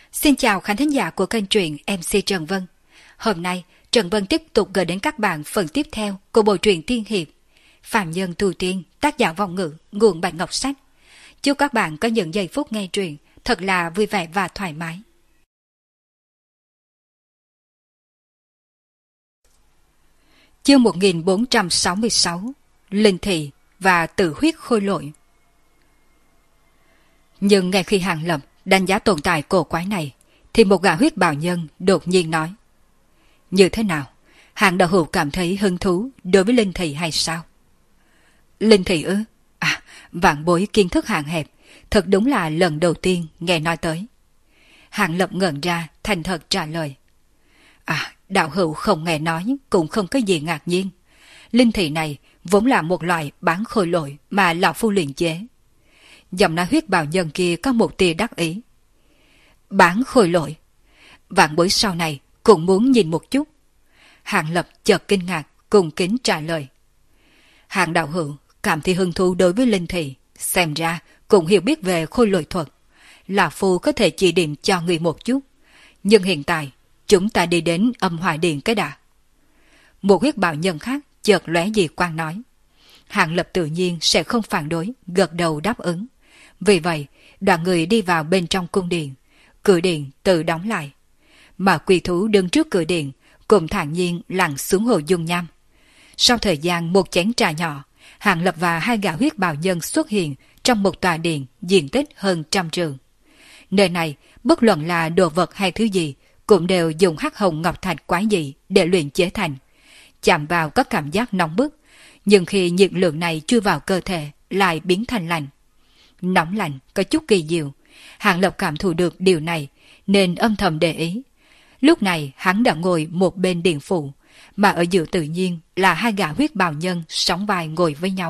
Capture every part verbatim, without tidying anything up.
Xin chào khán thính giả của kênh truyện em xê Trần Vân. Hôm nay, Trần Vân tiếp tục gửi đến các bạn phần tiếp theo của bộ truyện tiên hiệp Phạm Nhân Tu Tiên, tác giả Vong Ngữ, nguồn Bạch Ngọc Sách. Chúc các bạn có những giây phút nghe truyện thật là vui vẻ và thoải mái. Chương một nghìn bốn trăm sáu mươi sáu, Linh Thị và Tử Huyết Khôi Lỗi. Nhưng ngay khi Hàng Lập đánh giá tồn tại cổ quái này, thì một gã huyết bào nhân đột nhiên nói: như thế nào? Hàng đạo hữu cảm thấy hứng thú đối với Linh Thị hay sao? Linh Thị ư? À, vạn bối kiến thức hạn hẹp, thật đúng là lần đầu tiên nghe nói tới. Hàng Lập ngẩn ra, thành thật trả lời: À, đạo hữu không nghe nói cũng không có gì ngạc nhiên. Linh Thị này vốn là một loại bán khôi lỗi mà lão phu luyện chế. Giọng nói huyết bào nhân kia có một tia đắc ý. Bán khôi lỗi? Vạn bối sau này cũng muốn nhìn một chút. Hàng Lập chợt kinh ngạc, cung kính trả lời: Hàng đạo hữu cảm thấy hứng thú đối với Linh Thị, xem ra cũng hiểu biết về khôi lỗi thuật. Lão phu có thể chỉ điểm cho người một chút, nhưng hiện tại chúng ta đi đến âm hỏa điện cái đã. Một huyết bào nhân khác chợt lóe dị quang nói. Hàng Lập tự nhiên sẽ không phản đối, gật đầu đáp ứng. Vì vậy, đoàn người đi vào bên trong cung điện, cửa điện tự đóng lại. Mà quỷ thú đứng trước cửa điện cùng thản nhiên lặn xuống hồ dung nham. Sau thời gian một chén trà nhỏ, Hàng Lập và hai gã huyết bào nhân xuất hiện trong một tòa điện diện tích hơn trăm trường. Nơi này, bất luận là đồ vật hay thứ gì, cũng đều dùng hắc hồng ngọc thạch quái dị để luyện chế thành. Chạm vào có cảm giác nóng bức, nhưng khi nhiệt lượng này chui vào cơ thể lại biến thành lạnh. Nóng lạnh có chút kỳ diệu, Hàng Lập cảm thụ được điều này nên âm thầm để ý. Lúc này hắn đã ngồi một bên điện phủ, mà ở giữa tự nhiên là hai gã huyết bào nhân sóng vai ngồi với nhau.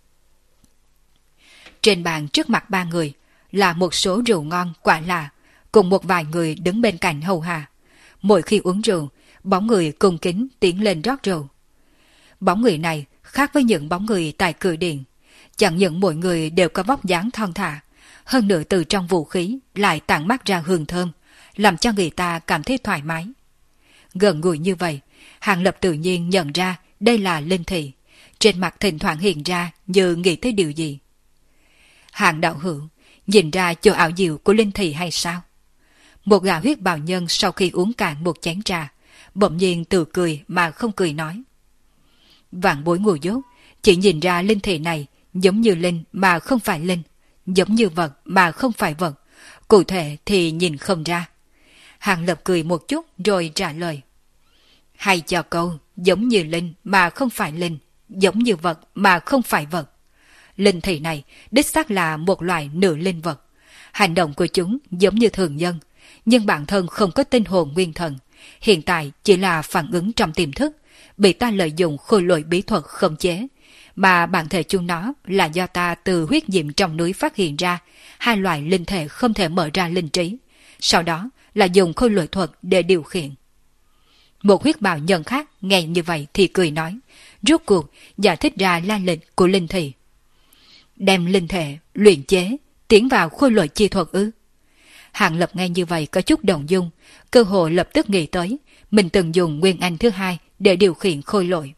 Trên bàn trước mặt ba người là một số rượu ngon quả lạ, cùng một vài người đứng bên cạnh hầu hạ. Mỗi khi uống rượu, bóng người cung kính tiến lên rót rượu. Bóng người này khác với những bóng người tại cửa điện. Chẳng những mỗi người đều có vóc dáng thon thả, hơn nữa từ trong vũ khí lại tản mát ra hương thơm, làm cho người ta cảm thấy thoải mái. Gần gũi như vậy, Hàng Lập tự nhiên nhận ra đây là Linh Thị, trên mặt thỉnh thoảng hiện ra như nghĩ tới điều gì. Hàng đạo hữu nhìn ra chỗ ảo diệu của Linh Thị hay sao? Một gã huyết bào nhân sau khi uống cạn một chén trà, bỗng nhiên tự cười mà không cười nói: Vạn bối ngu dốt, chỉ nhìn ra Linh Thị này giống như linh mà không phải linh, giống như vật mà không phải vật, cụ thể thì nhìn không ra. Hàng Lập cười một chút rồi trả lời: Hay cho câu giống như linh mà không phải linh, giống như vật mà không phải vật. Linh Thị này đích xác là một loại nửa linh vật. Hành động của chúng giống như thường nhân, nhưng bản thân không có tinh hồn nguyên thần, hiện tại chỉ là phản ứng trong tiềm thức, bị ta lợi dụng khôi lỗi bí thuật khống chế, mà bản thể chúng nó là do ta từ huyết diệm trong núi phát hiện ra hai loại linh thể không thể mở ra linh trí, sau đó là dùng khôi lỗi thuật để điều khiển. Một huyết bào nhân khác nghe như vậy thì cười nói, rốt cuộc giải thích ra lai lịch của Linh Thị. Đem linh thể luyện chế tiến vào khôi lỗi chi thuật ư? Hàng Lập nghe như vậy có chút động dung, cơ hội lập tức nghĩ tới mình từng dùng nguyên anh thứ hai để điều khiển khôi lỗi.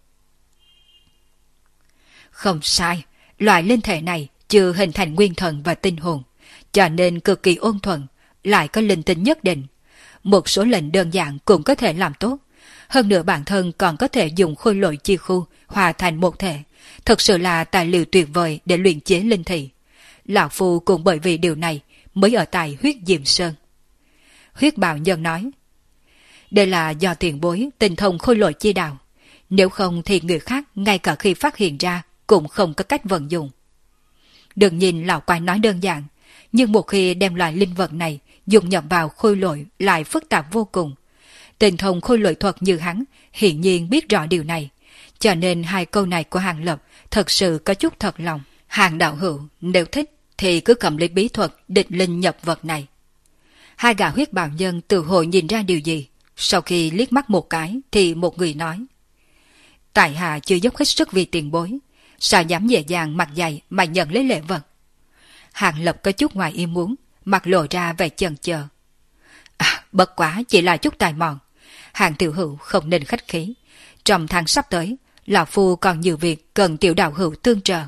Không sai, loại linh thể này chưa hình thành nguyên thần và tinh hồn, cho nên cực kỳ ôn thuần, lại có linh tính nhất định. Một số lệnh đơn giản cũng có thể làm tốt, hơn nữa bản thân còn có thể dùng khôi lỗi chi khu hòa thành một thể, thật sự là tài liệu tuyệt vời để luyện chế linh thị. Lão phu cũng bởi vì điều này mới ở tại huyết diệm sơn. Huyết bào nhân nói, đây là do tiền bối tinh thông khôi lỗi chi đạo, nếu không thì người khác ngay cả khi phát hiện ra cũng không có cách vận dụng. Đừng nhìn lão quái nói đơn giản, nhưng một khi đem loại linh vật này dùng nhập vào khôi lỗi lại phức tạp vô cùng. Tinh thông khôi lỗi thuật như hắn hiển nhiên biết rõ điều này, cho nên hai câu này của Hàng Lập thật sự có chút thật lòng. Hàng đạo hữu nếu thích thì cứ cầm lấy bí thuật địch linh nhập vật này. Hai gã huyết bào nhân tự hội nhìn ra điều gì, sau khi liếc mắt một cái thì một người nói, tại hạ chưa dốc hết sức vì tiền bối, sao dám dễ dàng mặt dày mà nhận lấy lễ vật. Hàng Lập có chút ngoài ý muốn, mặt lộ ra vẻ chần chờ. Bất quá chỉ là chút tài mọn. Hàng tiểu hữu không nên khách khí. Trong tháng sắp tới, lão phu còn nhiều việc cần tiểu đạo hữu tương trợ.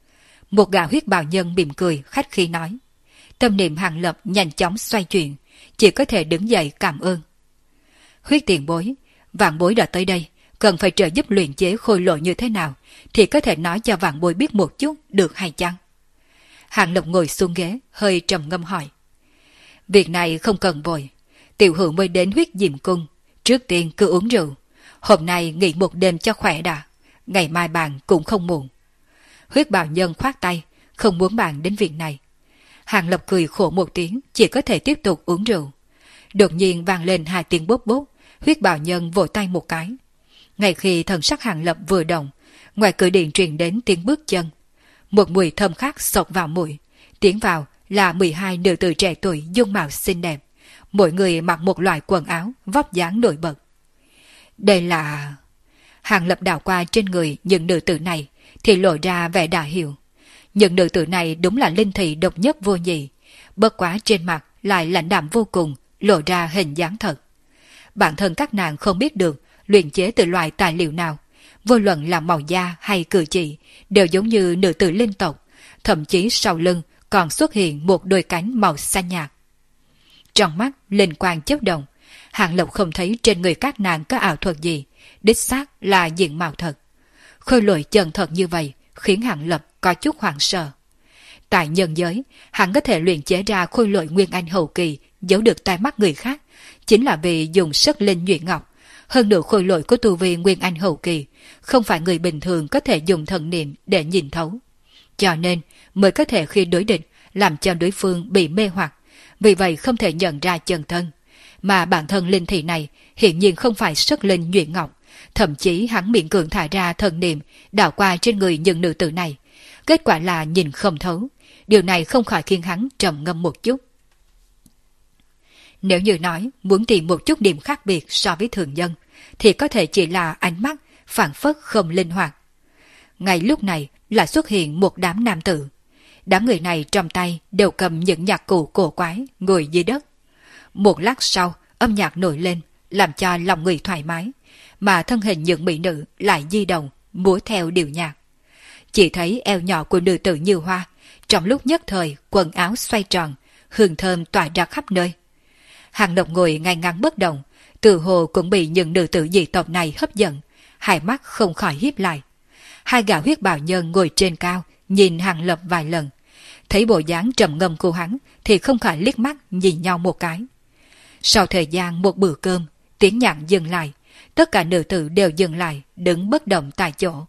Một gã huyết bào nhân mỉm cười khách khí nói. Tâm niệm Hàng Lập nhanh chóng xoay chuyển, chỉ có thể đứng dậy cảm ơn. Huyết tiền bối, vạn bối đã tới đây, cần phải trợ giúp luyện chế khôi lỗi như thế nào, thì có thể nói cho vạn bối biết một chút được hay chăng? Hàng Lập ngồi xuống ghế, hơi trầm ngâm hỏi. Việc này không cần vội, tiểu hữu mới đến huyết diệm cung, trước tiên cứ uống rượu. Hôm nay nghỉ một đêm cho khỏe đã, ngày mai bàn cũng không muộn. Huyết bào nhân khoát tay, không muốn bàn đến việc này. Hàng Lập cười khổ một tiếng, chỉ có thể tiếp tục uống rượu. Đột nhiên vang lên hai tiếng bốp bốp, huyết bào nhân vỗ tay một cái. Ngay khi thần sắc Hàng Lập vừa động, ngoài cửa điện truyền đến tiếng bước chân. Một mùi thơm khác xộc vào mũi, tiến vào là mười hai nữ tử trẻ tuổi dung mạo xinh đẹp, mỗi người mặc một loại quần áo vóc dáng nổi bật. Đây là... Hàng Lập đảo qua trên người những nữ tử này thì lộ ra vẻ đã hiểu. Những nữ tử này đúng là linh thị độc nhất vô nhị, bất quá trên mặt lại lãnh đạm vô cùng, lộ ra hình dáng thật. Bản thân các nàng không biết được luyện chế từ loại tài liệu nào, vô luận là màu da hay cử chỉ đều giống như nữ tử linh tộc, thậm chí sau lưng còn xuất hiện một đôi cánh màu xanh nhạt. Trong mắt linh quang chớp động, Hàng Lập không thấy trên người các nàng có ảo thuật gì, đích xác là diện mạo thật. Khôi lỗi chân thật như vậy khiến Hàng Lập có chút hoảng sợ. Tại nhân giới, hắn có thể luyện chế ra khôi lỗi nguyên anh hậu kỳ giấu được tai mắt người khác, chính là vì dùng sức linh nhuyễn ngọc. Hơn nữa khôi lỗi của tu vi nguyên anh hậu kỳ, không phải người bình thường có thể dùng thần niệm để nhìn thấu. Cho nên mới có thể khi đối địch làm cho đối phương bị mê hoặc, vì vậy không thể nhận ra chân thân. Mà bản thân linh thị này hiển nhiên không phải sức linh nhuyễn ngọc, thậm chí hắn miệng cường thả ra thần niệm đảo qua trên người những nữ tử này. Kết quả là nhìn không thấu, điều này không khỏi khiến hắn trầm ngâm một chút. Nếu như nói muốn tìm một chút điểm khác biệt so với thường nhân, thì có thể chỉ là ánh mắt phảng phất không linh hoạt. Ngay lúc này lại xuất hiện một đám nam tử. Đám người này trong tay đều cầm những nhạc cụ cổ quái ngồi dưới đất. Một lát sau, âm nhạc nổi lên, làm cho lòng người thoải mái, mà thân hình những mỹ nữ lại di động, múa theo điệu nhạc. Chỉ thấy eo nhỏ của nữ tử như hoa, trong lúc nhất thời quần áo xoay tròn, hương thơm tỏa ra khắp nơi. Hàng Lập ngồi ngay ngắn bất động, tự hồ cũng bị những nữ tử dị tộc này hấp dẫn, hai mắt không khỏi híp lại. Hai gã huyết bào nhân ngồi trên cao, nhìn Hàng Lập vài lần, thấy bộ dáng trầm ngâm của hắn thì không khỏi liếc mắt nhìn nhau một cái. Sau thời gian một bữa cơm, tiếng nhạc dừng lại, tất cả nữ tử đều dừng lại, đứng bất động tại chỗ.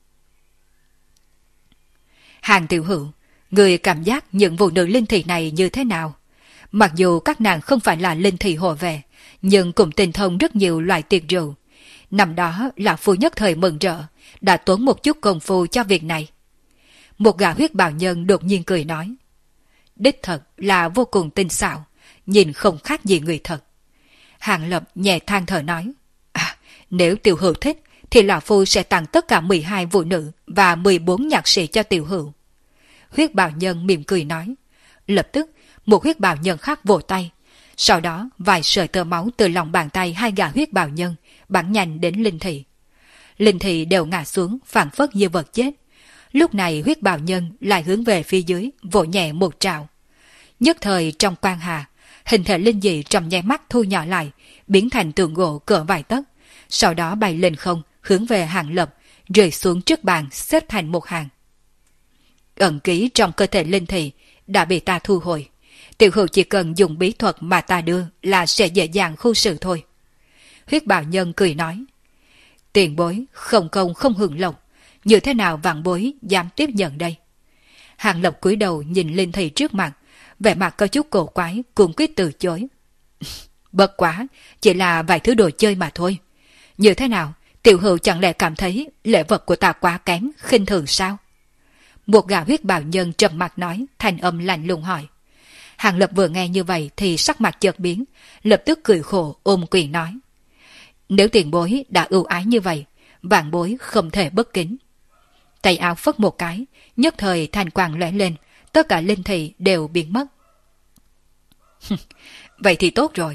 Hàng tiểu hữu, người cảm giác những phụ nữ linh thị này như thế nào? Mặc dù các nàng không phải là linh thị hộ vệ, nhưng cũng tinh thông rất nhiều loại tiệc rượu. Năm đó là phu nhất thời mừng rỡ, đã tốn một chút công phu cho việc này. Một gã huyết bào nhân đột nhiên cười nói. Đích thật là vô cùng tinh xảo, nhìn không khác gì người thật. Hàng Lập nhẹ than thở nói. À, nếu tiểu hữu thích, thì lão phu sẽ tặng tất cả mười hai phụ nữ và mười bốn nhạc sĩ cho tiểu hữu. Huyết bào nhân mỉm cười nói. Lập tức, một huyết bào nhân khác vỗ tay. Sau đó, vài sợi tơ máu từ lòng bàn tay hai gã huyết bào nhân bắn nhanh đến linh thị. Linh thị đều ngã xuống, phảng phất như vật chết. Lúc này huyết bào nhân lại hướng về phía dưới, vỗ nhẹ một trào. Nhất thời trong quang hà, hình thể linh dị trong nháy mắt thu nhỏ lại, biến thành tượng gỗ cỡ vài tấc, sau đó bay lên không, hướng về Hàng Lập, rơi xuống trước bàn xếp thành một hàng. Ẩn ký trong cơ thể linh thị đã bị ta thu hồi, tiểu hữu chỉ cần dùng bí thuật mà ta đưa là sẽ dễ dàng khu xử thôi. Huyết bào nhân cười nói. Tiền bối không công không hưởng lộc, như thế nào vạn bối dám tiếp nhận đây? Hàng Lập cúi đầu nhìn linh thị trước mặt, vẻ mặt có chút cổ quái, cũng quyết từ chối. Bất quá, chỉ là vài thứ đồ chơi mà thôi. Như thế nào, tiểu hữu chẳng lẽ cảm thấy lễ vật của ta quá kém, khinh thường sao? Một gã huyết bào nhân trầm mặt nói, thanh âm lạnh lùng hỏi. Hàng Lập vừa nghe như vậy thì sắc mặt chợt biến, lập tức cười khổ ôm quyền nói. Nếu tiền bối đã ưu ái như vậy, vạn bối không thể bất kính. Tay áo phất một cái, nhất thời thanh quang lóe lên, tất cả linh thị đều biến mất. Vậy thì tốt rồi,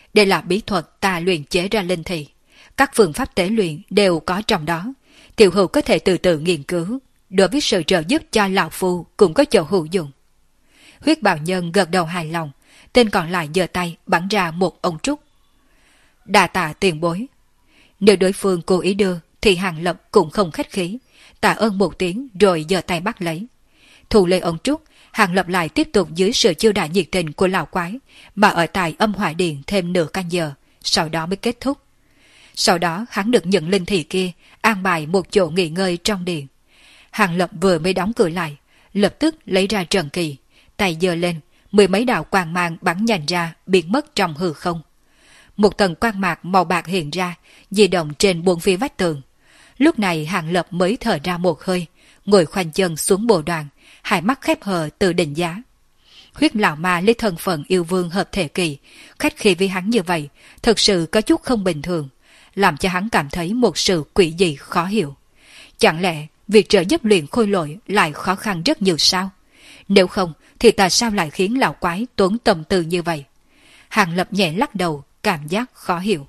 Đây là bí thuật ta luyện chế ra linh thị. Các phương pháp tế luyện đều có trong đó. Tiểu hữu có thể từ từ nghiên cứu. Đối với sự trợ giúp cho lão phu cũng có chỗ hữu dụng. Huyết bào nhân gật đầu hài lòng. Tên còn lại giơ tay bắn ra một ống trúc. Đà tạ tiền bối. Nếu đối phương cố ý đưa thì Hàng Lập cũng không khách khí. Tạ ơn một tiếng rồi giơ tay bắt lấy. Thu lấy ống trúc, Hàng Lập lại tiếp tục dưới sự chiêu đãi nhiệt tình của lão quái mà ở tại âm hỏa điện thêm nửa canh giờ, sau đó mới kết thúc. Sau đó hắn được những linh thị kia an bài một chỗ nghỉ ngơi trong điện. Hàng Lập vừa mới đóng cửa lại, lập tức lấy ra trần kỳ, tay giơ lên, mười mấy đạo quang mang bắn nhanh ra biến mất trong hư không. Một tầng quang mạc màu bạc hiện ra, di động trên bốn phía vách tường. Lúc này Hàng Lập mới thở ra một hơi, ngồi khoanh chân xuống bồ đoàn, hai mắt khép hờ từ định giá. Huyết lão ma lấy thân phận yêu vương hợp thể kỳ, khách khí với hắn như vậy, thực sự có chút không bình thường, làm cho hắn cảm thấy một sự quỷ dị khó hiểu. Chẳng lẽ việc trợ giúp luyện khôi lỗi lại khó khăn rất nhiều sao? Nếu không thì tại sao lại khiến lão quái tốn tâm tư như vậy? Hàng Lập nhẹ lắc đầu, cảm giác khó hiểu.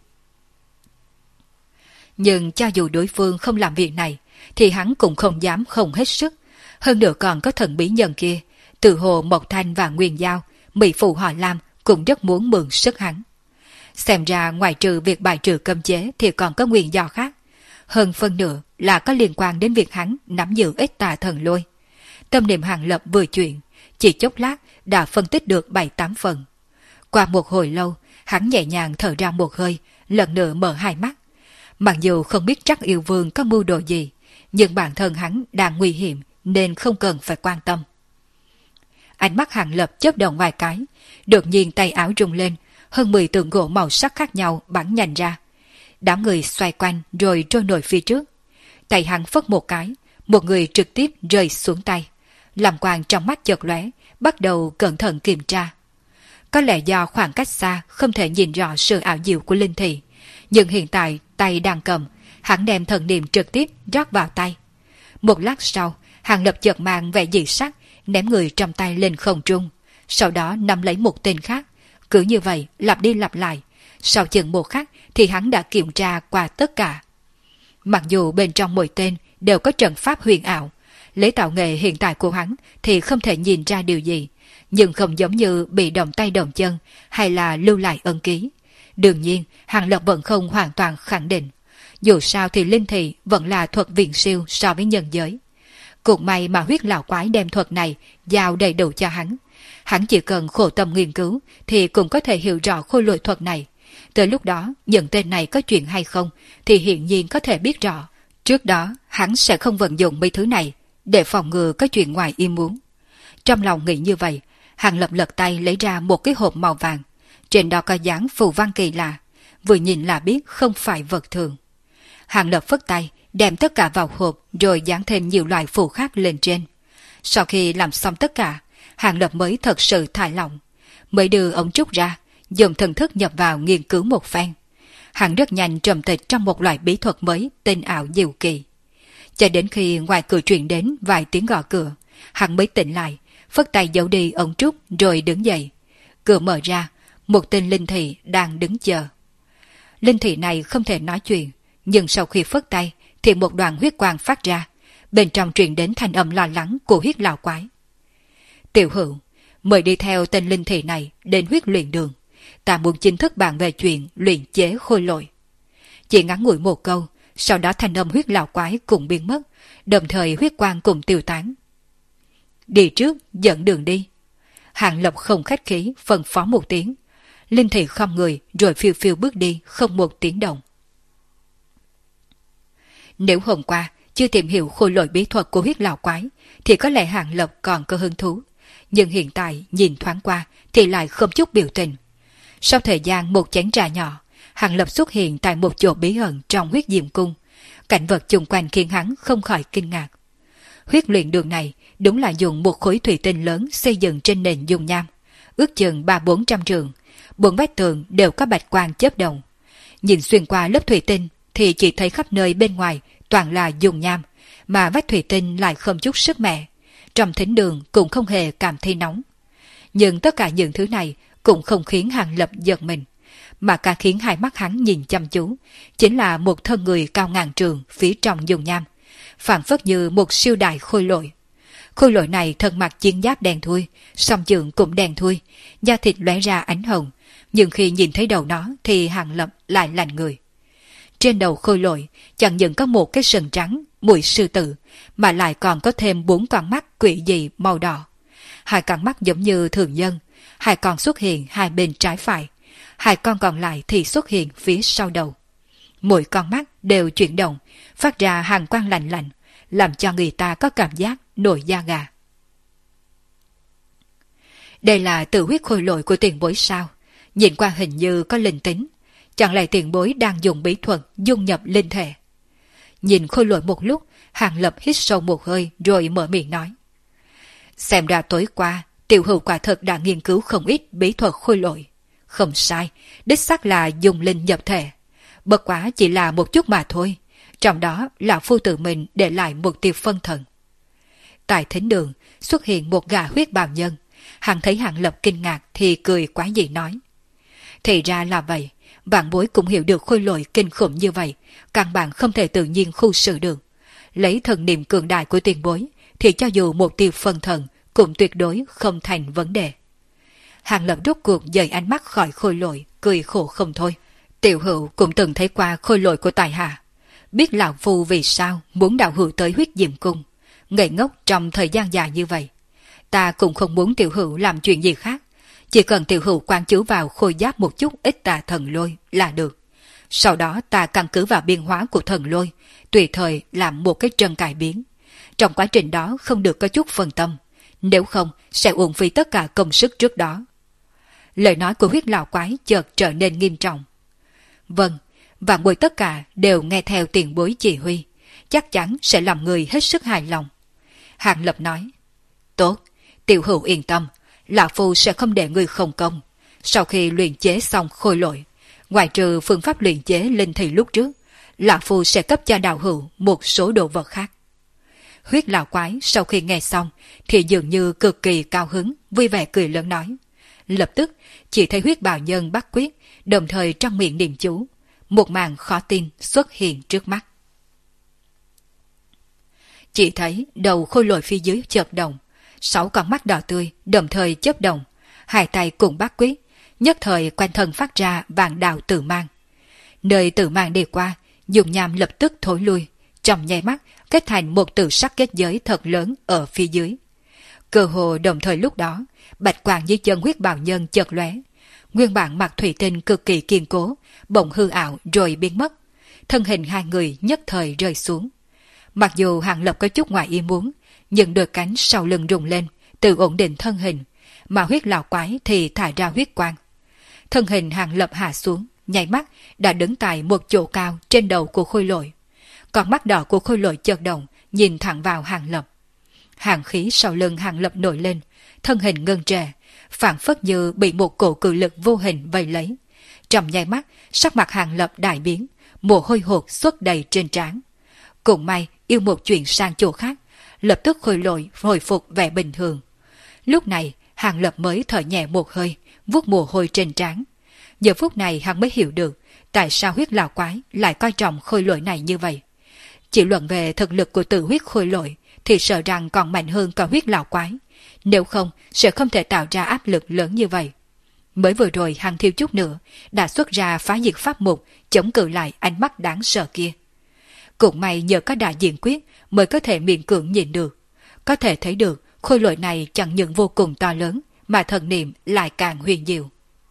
Nhưng cho dù đối phương không làm việc này, thì hắn cũng không dám không hết sức. Hơn nữa còn có thần bí nhân kia, từ hồ Mộc Thanh và Nguyên Giao, mỹ phụ họ Lam cũng rất muốn mượn sức hắn. Xem ra ngoài trừ việc bài trừ cấm chế thì còn có nguyên do khác. Hơn phân nửa là có liên quan đến việc hắn nắm giữ ít tà thần lôi. Tâm niệm Hàng Lập vừa chuyển, chỉ chốc lát đã phân tích được bảy tám phần. Qua một hồi lâu, hắn nhẹ nhàng thở ra một hơi, lần nữa mở hai mắt. Mặc dù không biết chắc yêu vương có mưu đồ gì, nhưng bản thân hắn đang nguy hiểm nên không cần phải quan tâm. Ánh mắt Hàng Lập chớp động vài cái, đột nhiên tay áo rung lên, hơn mười tượng gỗ màu sắc khác nhau bắn nhanh ra. Đám người xoay quanh rồi trôi nổi phía trước. Tay hắn phất một cái, một người trực tiếp rơi xuống tay. Làm quang trong mắt chợt lóe, bắt đầu cẩn thận kiểm tra. Có lẽ do khoảng cách xa không thể nhìn rõ sự ảo diệu của linh thị, nhưng hiện tại tay đang cầm, hắn đem thần niệm trực tiếp rót vào tay. Một lát sau, Hàng Lập chợt mang vẻ dị sắc, ném người trong tay lên không trung, sau đó nắm lấy một tên khác. Cứ như vậy lặp đi lặp lại, sau chừng một khắc thì hắn đã kiểm tra qua tất cả. Mặc dù bên trong mỗi tên đều có trận pháp huyền ảo, lấy tạo nghệ hiện tại của hắn thì không thể nhìn ra điều gì, nhưng không giống như bị động tay động chân hay là lưu lại ân ký. Đương nhiên, Hàng Lập vẫn không hoàn toàn khẳng định. Dù sao thì linh thị vẫn là thuật viện siêu so với nhân giới. Cũng may mà huyết lão quái đem thuật này giao đầy đủ cho hắn. Hắn chỉ cần khổ tâm nghiên cứu thì cũng có thể hiểu rõ khôi lỗi thuật này. Tới lúc đó, những tên này có chuyện hay không thì hiển nhiên có thể biết rõ. Trước đó, hắn sẽ không vận dụng mấy thứ này để phòng ngừa có chuyện ngoài ý muốn. Trong lòng nghĩ như vậy, Hàng Lập lật tay lấy ra một cái hộp màu vàng. Trên đó có dáng phù văn kỳ lạ, vừa nhìn là biết không phải vật thường. Hàng Lập phất tay, đem tất cả vào hộp rồi dán thêm nhiều loại phù khác lên trên. Sau khi làm xong tất cả, Hàng Lập mới thật sự thả lỏng, mới đưa ống trúc ra, dùng thần thức nhập vào nghiên cứu một phen. Hắn rất nhanh trầm tịch trong một loại bí thuật mới tên ảo diệu kỳ. Cho đến khi ngoài cửa truyền đến vài tiếng gõ cửa, hắn mới tỉnh lại, phất tay giấu đi ống trúc rồi đứng dậy. Cửa mở ra, một tên linh thị đang đứng chờ. Linh thị này không thể nói chuyện, nhưng sau khi phất tay thì một đoàn huyết quang phát ra, bên trong truyền đến thanh âm lo lắng của huyết lão quái. Tiểu hữu, mời đi theo tên linh thị này đến huyết luyện đường. Ta muốn chính thức bàn về chuyện luyện chế khôi lỗi. Chỉ ngắn ngủi một câu, sau đó thanh âm huyết lão quái cũng biến mất, đồng thời huyết quang cũng tiêu tán. Đi trước, dẫn đường đi. Hàng Lập không khách khí, phân phó một tiếng. Linh thị không người rồi phiêu phiêu bước đi, không một tiếng động. Nếu hôm qua chưa tìm hiểu khôi lỗi bí thuật của huyết lão quái, thì có lẽ Hàng Lập còn có hứng thú. Nhưng hiện tại nhìn thoáng qua thì lại không chút biểu tình. Sau thời gian một chén trà nhỏ, Hàng Lập xuất hiện tại một chỗ bí ẩn trong huyết diệm cung. Cảnh vật chung quanh khiến hắn không khỏi kinh ngạc. Huyết luyện đường này đúng là dùng một khối thủy tinh lớn xây dựng trên nền dung nham, ước chừng ba bốn trăm trường. Bốn vách tường đều có bạch quang chớp động. Nhìn xuyên qua lớp thủy tinh thì chỉ thấy khắp nơi bên ngoài toàn là dung nham, mà vách thủy tinh lại không chút sức mẻ. Trong thính đường cũng không hề cảm thấy nóng. Nhưng tất cả những thứ này cũng không khiến Hàng Lập giật mình, mà cả khiến hai mắt hắn nhìn chăm chú, chính là một thân người cao ngàn trường phía trong dung nham, phảng phất như một siêu đại khôi lỗi. Khôi lỗi này thân mặc chiến giáp đen thui, song chưởng cũng đen thui, da thịt lóe ra ánh hồng, nhưng khi nhìn thấy đầu nó thì Hàng Lập lại lạnh người. Trên đầu khôi lỗi chẳng những có một cái sừng trắng, mùi sư tử, mà lại còn có thêm bốn con mắt quỷ dị màu đỏ. Hai con mắt giống như thường nhân, hai con xuất hiện hai bên trái phải, hai con còn lại thì xuất hiện phía sau đầu. Mỗi con mắt đều chuyển động, phát ra hàn quang lạnh lạnh, làm cho người ta có cảm giác nổi da gà. Đây là tự huyết khôi lỗi của tiền bối sao? Nhìn qua hình như có linh tính. Chẳng lẽ tiền bối đang dùng bí thuật dung nhập linh thể? Nhìn khôi lỗi một lúc, Hàng Lập hít sâu một hơi rồi mở miệng nói. Xem ra tối qua, tiểu hữu quả thật đã nghiên cứu không ít bí thuật khôi lỗi. Không sai, đích xác là dùng linh nhập thể. Bất quá chỉ là một chút mà thôi. Trong đó là phu tự mình để lại một tia phân thần. Tại thính đường xuất hiện một gã huyết bào nhân. Hắn thấy Hàng Lập kinh ngạc thì cười quá dị nói. Thì ra là vậy, vạn bối cũng hiểu được khôi lỗi kinh khủng như vậy, căn bản không thể tự nhiên khu xử được. Lấy thần niệm cường đại của tiền bối thì cho dù một tia phân thần cũng tuyệt đối không thành vấn đề. Hàng Lập rốt cuộc dời ánh mắt khỏi khôi lỗi, cười khổ không thôi. Tiểu hữu cũng từng thấy qua khôi lỗi của tài hạ, biết lão phu vì sao muốn đạo hữu tới huyết diệm cung, ngây ngốc trong thời gian dài như vậy. Ta cũng không muốn tiểu hữu làm chuyện gì khác, chỉ cần tiểu hữu quan chiếu vào khôi giáp một chút ít tà thần lôi là được. Sau đó ta căn cứ vào biến hóa của thần lôi, tùy thời làm một cái chân cải biến. Trong quá trình đó không được có chút phân tâm, nếu không sẽ uổng phí tất cả công sức trước đó. Lời nói của huyết lão quái chợt trở nên nghiêm trọng. Vâng, vạn bối tất cả đều nghe theo tiền bối chỉ huy, chắc chắn sẽ làm người hết sức hài lòng. Hàng Lập nói. Tốt, tiểu hữu yên tâm, lão phu sẽ không để người không công. Sau khi luyện chế xong khôi lỗi, ngoài trừ phương pháp luyện chế linh thị lúc trước, lão phu sẽ cấp cho đạo hữu một số đồ vật khác. Huyết lão quái sau khi nghe xong thì dường như cực kỳ cao hứng, vui vẻ cười lớn nói. Lập tức chỉ thấy huyết bào nhân bắt quyết, đồng thời trong miệng niệm chú, một màn khó tin xuất hiện trước mắt. Chỉ thấy đầu khôi lỗi phía dưới chợt động, sáu con mắt đỏ tươi đồng thời chớp động, hai tay cùng bắt quyết, nhất thời quanh thân phát ra vàng đạo tử mang. Nơi tử mang đi qua, dùng nham lập tức thối lui, trong nháy mắt kết thành một tử sắc kết giới thật lớn ở phía dưới. Cơ hồ đồng thời lúc đó, bạch quang dưới chân huyết bào nhân chợt lóe, nguyên bản mặt thủy tinh cực kỳ kiên cố bỗng hư ảo rồi biến mất, thân hình hai người nhất thời rơi xuống. Mặc dù Hàng Lập có chút ngoài ý muốn, nhưng đôi cánh sau lưng rung lên, tự ổn định thân hình, mà huyết lão quái thì thả ra huyết quang. Thân hình Hàng Lập hạ xuống, nháy mắt đã đứng tại một chỗ cao trên đầu của khôi lỗi. Con mắt đỏ của khôi lỗi chợt động, nhìn thẳng vào Hàng Lập. Hàng khí sau lưng Hàng Lập nổi lên, thân hình ngưng trệ, phảng phất như bị một cổ cự lực vô hình vây lấy. Trong nháy mắt, sắc mặt Hàng Lập đại biến, mồ hôi hột xuất đầy trên trán. Cũng may yêu một chuyện sang chỗ khác, lập tức khôi lỗi hồi phục vẻ bình thường. Lúc này Hàng Lập mới thở nhẹ một hơi, vuốt mồ hôi trên trán. Giờ phút này hắn mới hiểu được tại sao huyết lão quái lại coi trọng khôi lỗi này như vậy. Chỉ luận về thực lực của tự huyết khôi lỗi thì sợ rằng còn mạnh hơn cả huyết lão quái, nếu không sẽ không thể tạo ra áp lực lớn như vậy. Mới vừa rồi hắn thiếu chút nữa đã xuất ra phá diệt pháp mục chống cự lại ánh mắt đáng sợ kia. Cũng may nhờ có đại diện quyết mới có thể miễn cưỡng nhìn được. Có thể thấy được khôi lỗi này chẳng những vô cùng to lớn mà thần niệm lại càng huyền diệu.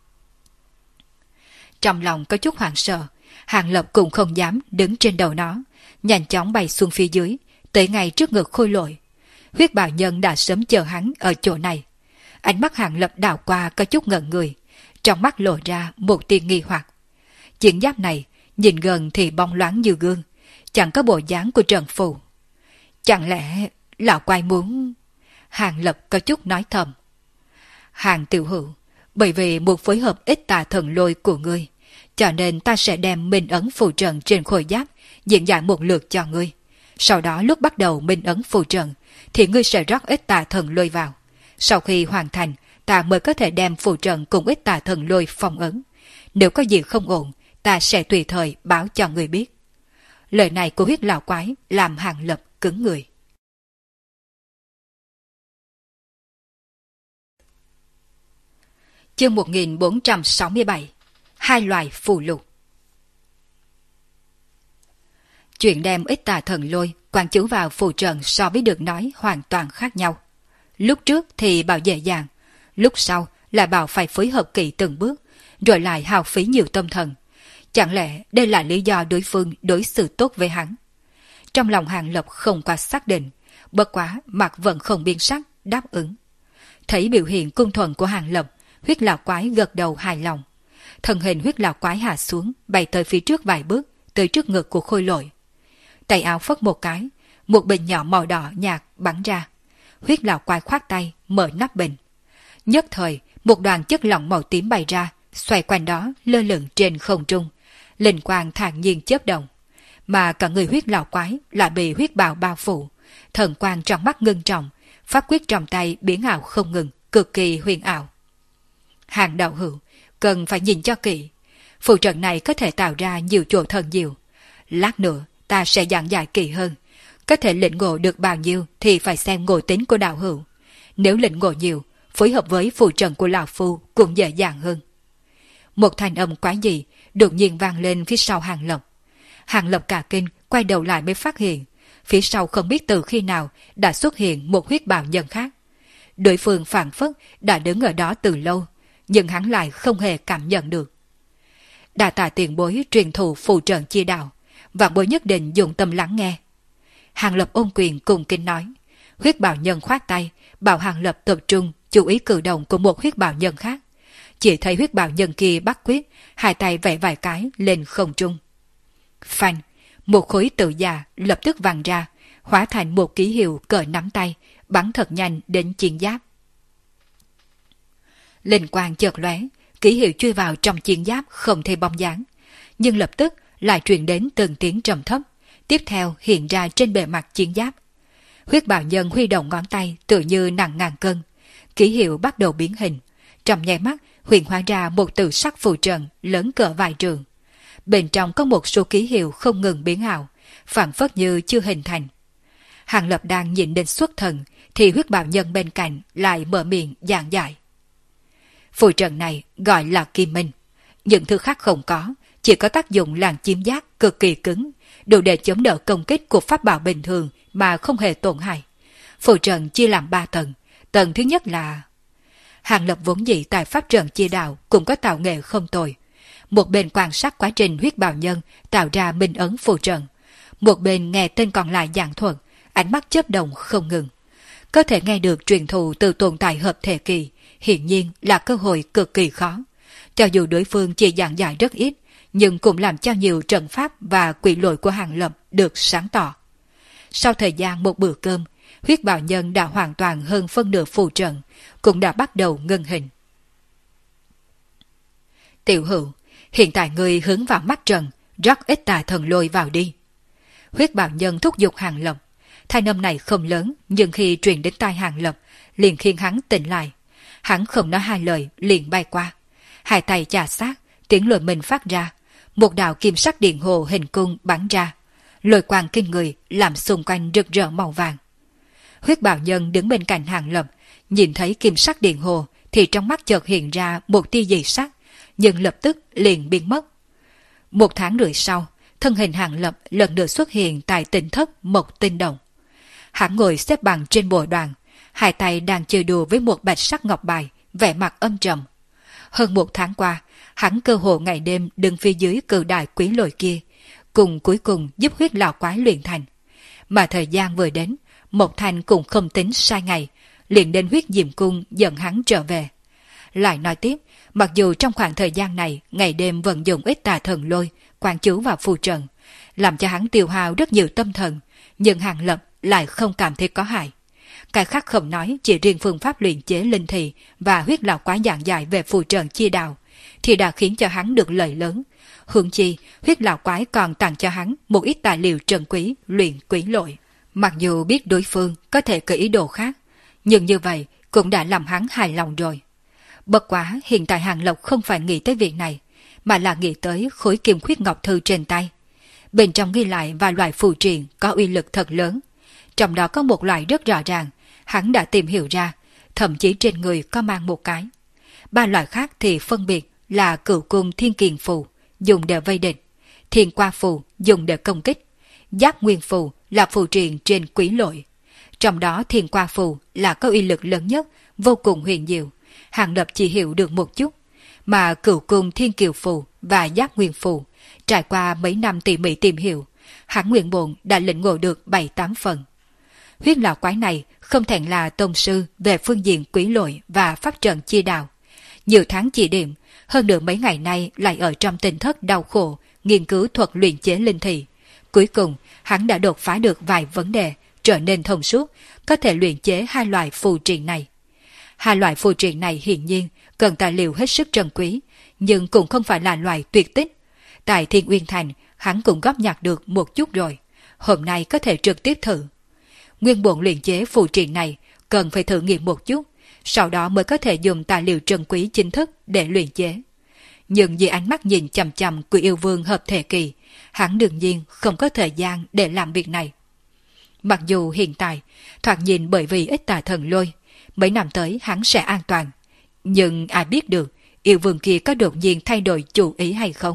Trong lòng có chút hoảng sợ, Hàng Lập cũng không dám đứng trên đầu nó, nhanh chóng bay xuống phía dưới, tới ngay trước ngực khôi lỗi. Huyết bào nhân đã sớm chờ hắn ở chỗ này. Ánh mắt Hàng Lập đảo qua có chút ngẩn người, trong mắt lộ ra một tia nghi hoặc. Chiến giáp này nhìn gần thì bóng loáng như gương, chẳng có bộ dáng của Trần Phù. Chẳng lẽ lão quái muốn... Hàng Lập có chút nói thầm. Hàng tiểu hữu, bởi vì một phối hợp ít tà thần lôi của ngươi, cho nên ta sẽ đem minh ấn phù trận trên khôi giáp diễn giải một lượt cho ngươi. Sau đó lúc bắt đầu minh ấn phù trận thì ngươi sẽ rót ít tà thần lôi vào. Sau khi hoàn thành, ta mới có thể đem phù trận cùng ít tà thần lôi phong ấn. Nếu có gì không ổn, ta sẽ tùy thời báo cho người biết. Lời này của huyết lão quái làm Hàng Lập cứng người. Chương một nghìn bốn trăm sáu mươi bảy. Hai loài phù lục. Chuyện đem ít tà thần lôi quán chú vào phù trận so với được nói hoàn toàn khác nhau. Lúc trước thì bảo dễ dàng, lúc sau lại bảo phải phối hợp kỹ từng bước, rồi lại hao phí nhiều tâm thần. Chẳng lẽ đây là lý do đối phương đối xử tốt với hắn? Trong lòng Hàng Lập không quá xác định, bất quá mặt vẫn không biến sắc, đáp ứng. Thấy biểu hiện cung thuận của Hàng Lập, huyết lão quái gật đầu hài lòng. Thân hình huyết lão quái hạ xuống, bay tới phía trước vài bước, tới trước ngực của Khôi Lỗi. Tay áo phất một cái, một bình nhỏ màu đỏ nhạt bắn ra. Huyết lão quái khoát tay, mở nắp bình. Nhất thời, một đoàn chất lỏng màu tím bay ra, xoay quanh đó lơ lửng trên không trung. Linh quang thản nhiên chớp động, mà cả người huyết lão quái lại bị huyết bào bao phủ. Thần quang trong mắt ngưng trọng, pháp quyết trong tay biến ảo không ngừng, cực kỳ huyền ảo. Hàng đạo hữu cần phải nhìn cho kỹ, phù trận này có thể tạo ra nhiều chỗ thần diệu. Lát nữa ta sẽ giảng giải kỹ hơn, có thể lĩnh ngộ được bao nhiêu thì phải xem ngộ tính của đạo hữu. Nếu lĩnh ngộ nhiều, phối hợp với phù trận của lão phu cũng dễ dàng hơn. Một thanh âm quái dị đột nhiên vang lên phía sau Hàng Lập. Hàng Lập cả kinh, quay đầu lại mới phát hiện, phía sau không biết từ khi nào đã xuất hiện một huyết bào nhân khác. Đối phương phảng phất đã đứng ở đó từ lâu, nhưng hắn lại không hề cảm nhận được. Đa tạ tiền bối truyền thụ phù trận chi đạo, và bối nhất định dùng tâm lắng nghe. Hàng Lập ôm quyền cùng kính nói. Huyết bào nhân khoát tay, bảo Hàng Lập tập trung chú ý cử động của một huyết bào nhân khác. Chỉ thấy huyết bào nhân kia bắt quyết, hai tay vẫy vài cái lên không trung. Phanh, một khối tự già lập tức văng ra, hóa thành một ký hiệu cỡ nắm tay, bắn thật nhanh đến chiến giáp. Linh quang chợt lóe, ký hiệu chui vào trong chiến giáp không thấy bóng dáng, nhưng lập tức lại truyền đến từng tiếng trầm thấp, tiếp theo hiện ra trên bề mặt chiến giáp. Huyết bào nhân huy động ngón tay tự như nặng ngàn cân, ký hiệu bắt đầu biến hình, trong nháy mắt huyền hóa ra một tự sắc phù trận lớn cỡ vài trường. Bên trong có một số ký hiệu không ngừng biến ảo, phảng phất như chưa hình thành. Hàng Lập đang nhìn đến xuất thần, thì huyết bào nhân bên cạnh lại mở miệng giảng giải. Phù trận này gọi là kim minh, những thứ khác không có, chỉ có tác dụng làm chiếm giác cực kỳ cứng, đủ để chống đỡ công kích của pháp bảo bình thường mà không hề tổn hại. Phù trận chia làm ba tầng, tầng thứ nhất là... Hàng Lập vốn dĩ tại pháp trận chia đạo cũng có tạo nghệ không tồi. Một bên quan sát quá trình huyết bào nhân tạo ra minh ấn phù trận, một bên nghe tên còn lại giảng thuật, ánh mắt chớp động không ngừng. Có thể nghe được truyền thụ từ tồn tại hợp thể kỳ, hiển nhiên là cơ hội cực kỳ khó. Cho dù đối phương chỉ giảng giải rất ít, nhưng cũng làm cho nhiều trận pháp và quỷ lội của Hàng Lập được sáng tỏ. Sau thời gian một bữa cơm, huyết bào nhân đã hoàn toàn hơn phân nửa phù trận, cũng đã bắt đầu ngưng hình. Tiểu hữu, hiện tại ngươi hướng vào mắt trận, rót ít tà thần lôi vào đi. Huyết bào nhân thúc giục Hàng Lập. Thanh âm này không lớn, nhưng khi truyền đến tai Hàng Lập, liền khiến hắn tỉnh lại. Hắn không nói hai lời, liền bay qua. Hai tay chà sát, tiếng lôi mình phát ra. Một đạo kim sắc điện hồ hình cung bắn ra. Lôi quang kinh người, làm xung quanh rực rỡ màu vàng. Huyết bào nhân đứng bên cạnh Hàng Lập, nhìn thấy kim sắc điện hồ, thì trong mắt chợt hiện ra một tia dị sắc, nhưng lập tức liền biến mất. Một tháng rưỡi sau, thân hình Hàng Lập lần nữa xuất hiện tại tỉnh thất Mộc Tinh Động. Hắn ngồi xếp bằng trên bồ đoàn, hai tay đang chơi đùa với một bạch sắc ngọc bài, vẻ mặt âm trầm. Hơn một tháng qua, hắn cơ hồ ngày đêm đứng phía dưới cự đại quý lôi kia, cùng cuối cùng giúp huyết lão quái luyện thành. Mà thời gian vừa đến, Mộc Thành cũng không tính sai ngày, liền đến huyết diệm cung dẫn hắn trở về. Lại nói tiếp, mặc dù trong khoảng thời gian này ngày đêm vận dụng ít tà thần lôi, quan chú vào phù trận, làm cho hắn tiêu hao rất nhiều tâm thần, nhưng Hàng Lập lại không cảm thấy có hại. Cái khác không nói, chỉ riêng phương pháp luyện chế linh thị và huyết lão quái giảng giải về phù trận chia đạo, thì đã khiến cho hắn được lợi lớn. Hương chi, huyết lão quái còn tặng cho hắn một ít tài liệu trân quý luyện quỷ lội. Mặc dù biết đối phương có thể có ý đồ khác, nhưng như vậy cũng đã làm hắn hài lòng rồi. Bất quá hiện tại Hàng Lộc không phải nghĩ tới việc này, mà là nghĩ tới khối kim khuyết ngọc thư trên tay. Bên trong ghi lại vài loại phù triện có uy lực thật lớn. Trong đó có một loại rất rõ ràng, hắn đã tìm hiểu ra, thậm chí trên người có mang một cái. Ba loại khác thì phân biệt là cửu cung thiên kiền phù, dùng để vây địch, thiên qua phù dùng để công kích, giác nguyên phù là phù triện trên quý lội. Trong đó thiên qua phù là có uy lực lớn nhất, vô cùng huyền diệu, Hàng Lập chỉ hiểu được một chút, mà cửu cung thiên kiều phù và giác nguyên phù, trải qua mấy năm tỉ mỉ tìm hiểu, hắn nguyện bổn đã lĩnh ngộ được bảy tám phần. Huyết lão quái này không thẹn là tôn sư về phương diện quý lội và pháp trận chia đạo. Nhiều tháng chỉ điểm, hơn nữa mấy ngày nay lại ở trong tỉnh thất đau khổ, nghiên cứu thuật luyện chế linh thị. Cuối cùng, hắn đã đột phá được vài vấn đề, trở nên thông suốt, có thể luyện chế hai loại phù triện này. Hai loại phù triện này hiển nhiên cần tài liệu hết sức trân quý, nhưng cũng không phải là loại tuyệt tích. Tại Thiên Uyên Thành, hắn cũng góp nhặt được một chút rồi, hôm nay có thể trực tiếp thử. Nguyên bổn luyện chế phù triện này cần phải thử nghiệm một chút, sau đó mới có thể dùng tài liệu trân quý chính thức để luyện chế. Nhưng vì ánh mắt nhìn chằm chằm của yêu vương hợp thể kỳ, hắn đương nhiên không có thời gian để làm việc này. Mặc dù hiện tại, thoạt nhìn bởi vì ít tà thần lôi, mấy năm tới hắn sẽ an toàn, nhưng ai biết được yêu vương kia có đột nhiên thay đổi chủ ý hay không.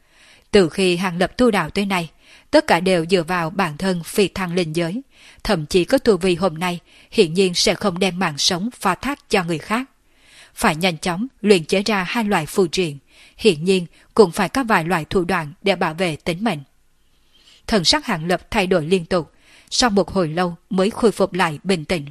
Từ khi Hàng Lập tu đạo tới nay, tất cả đều dựa vào bản thân phi thăng linh giới, thậm chí có tu vi hôm nay hiển nhiên sẽ không đem mạng sống phó thác cho người khác. Phải nhanh chóng luyện chế ra hai loại phù triện, hiển nhiên cũng phải có vài loại thủ đoạn để bảo vệ tính mệnh. Thần sắc Hàng Lập thay đổi liên tục, sau một hồi lâu mới khôi phục lại bình tĩnh.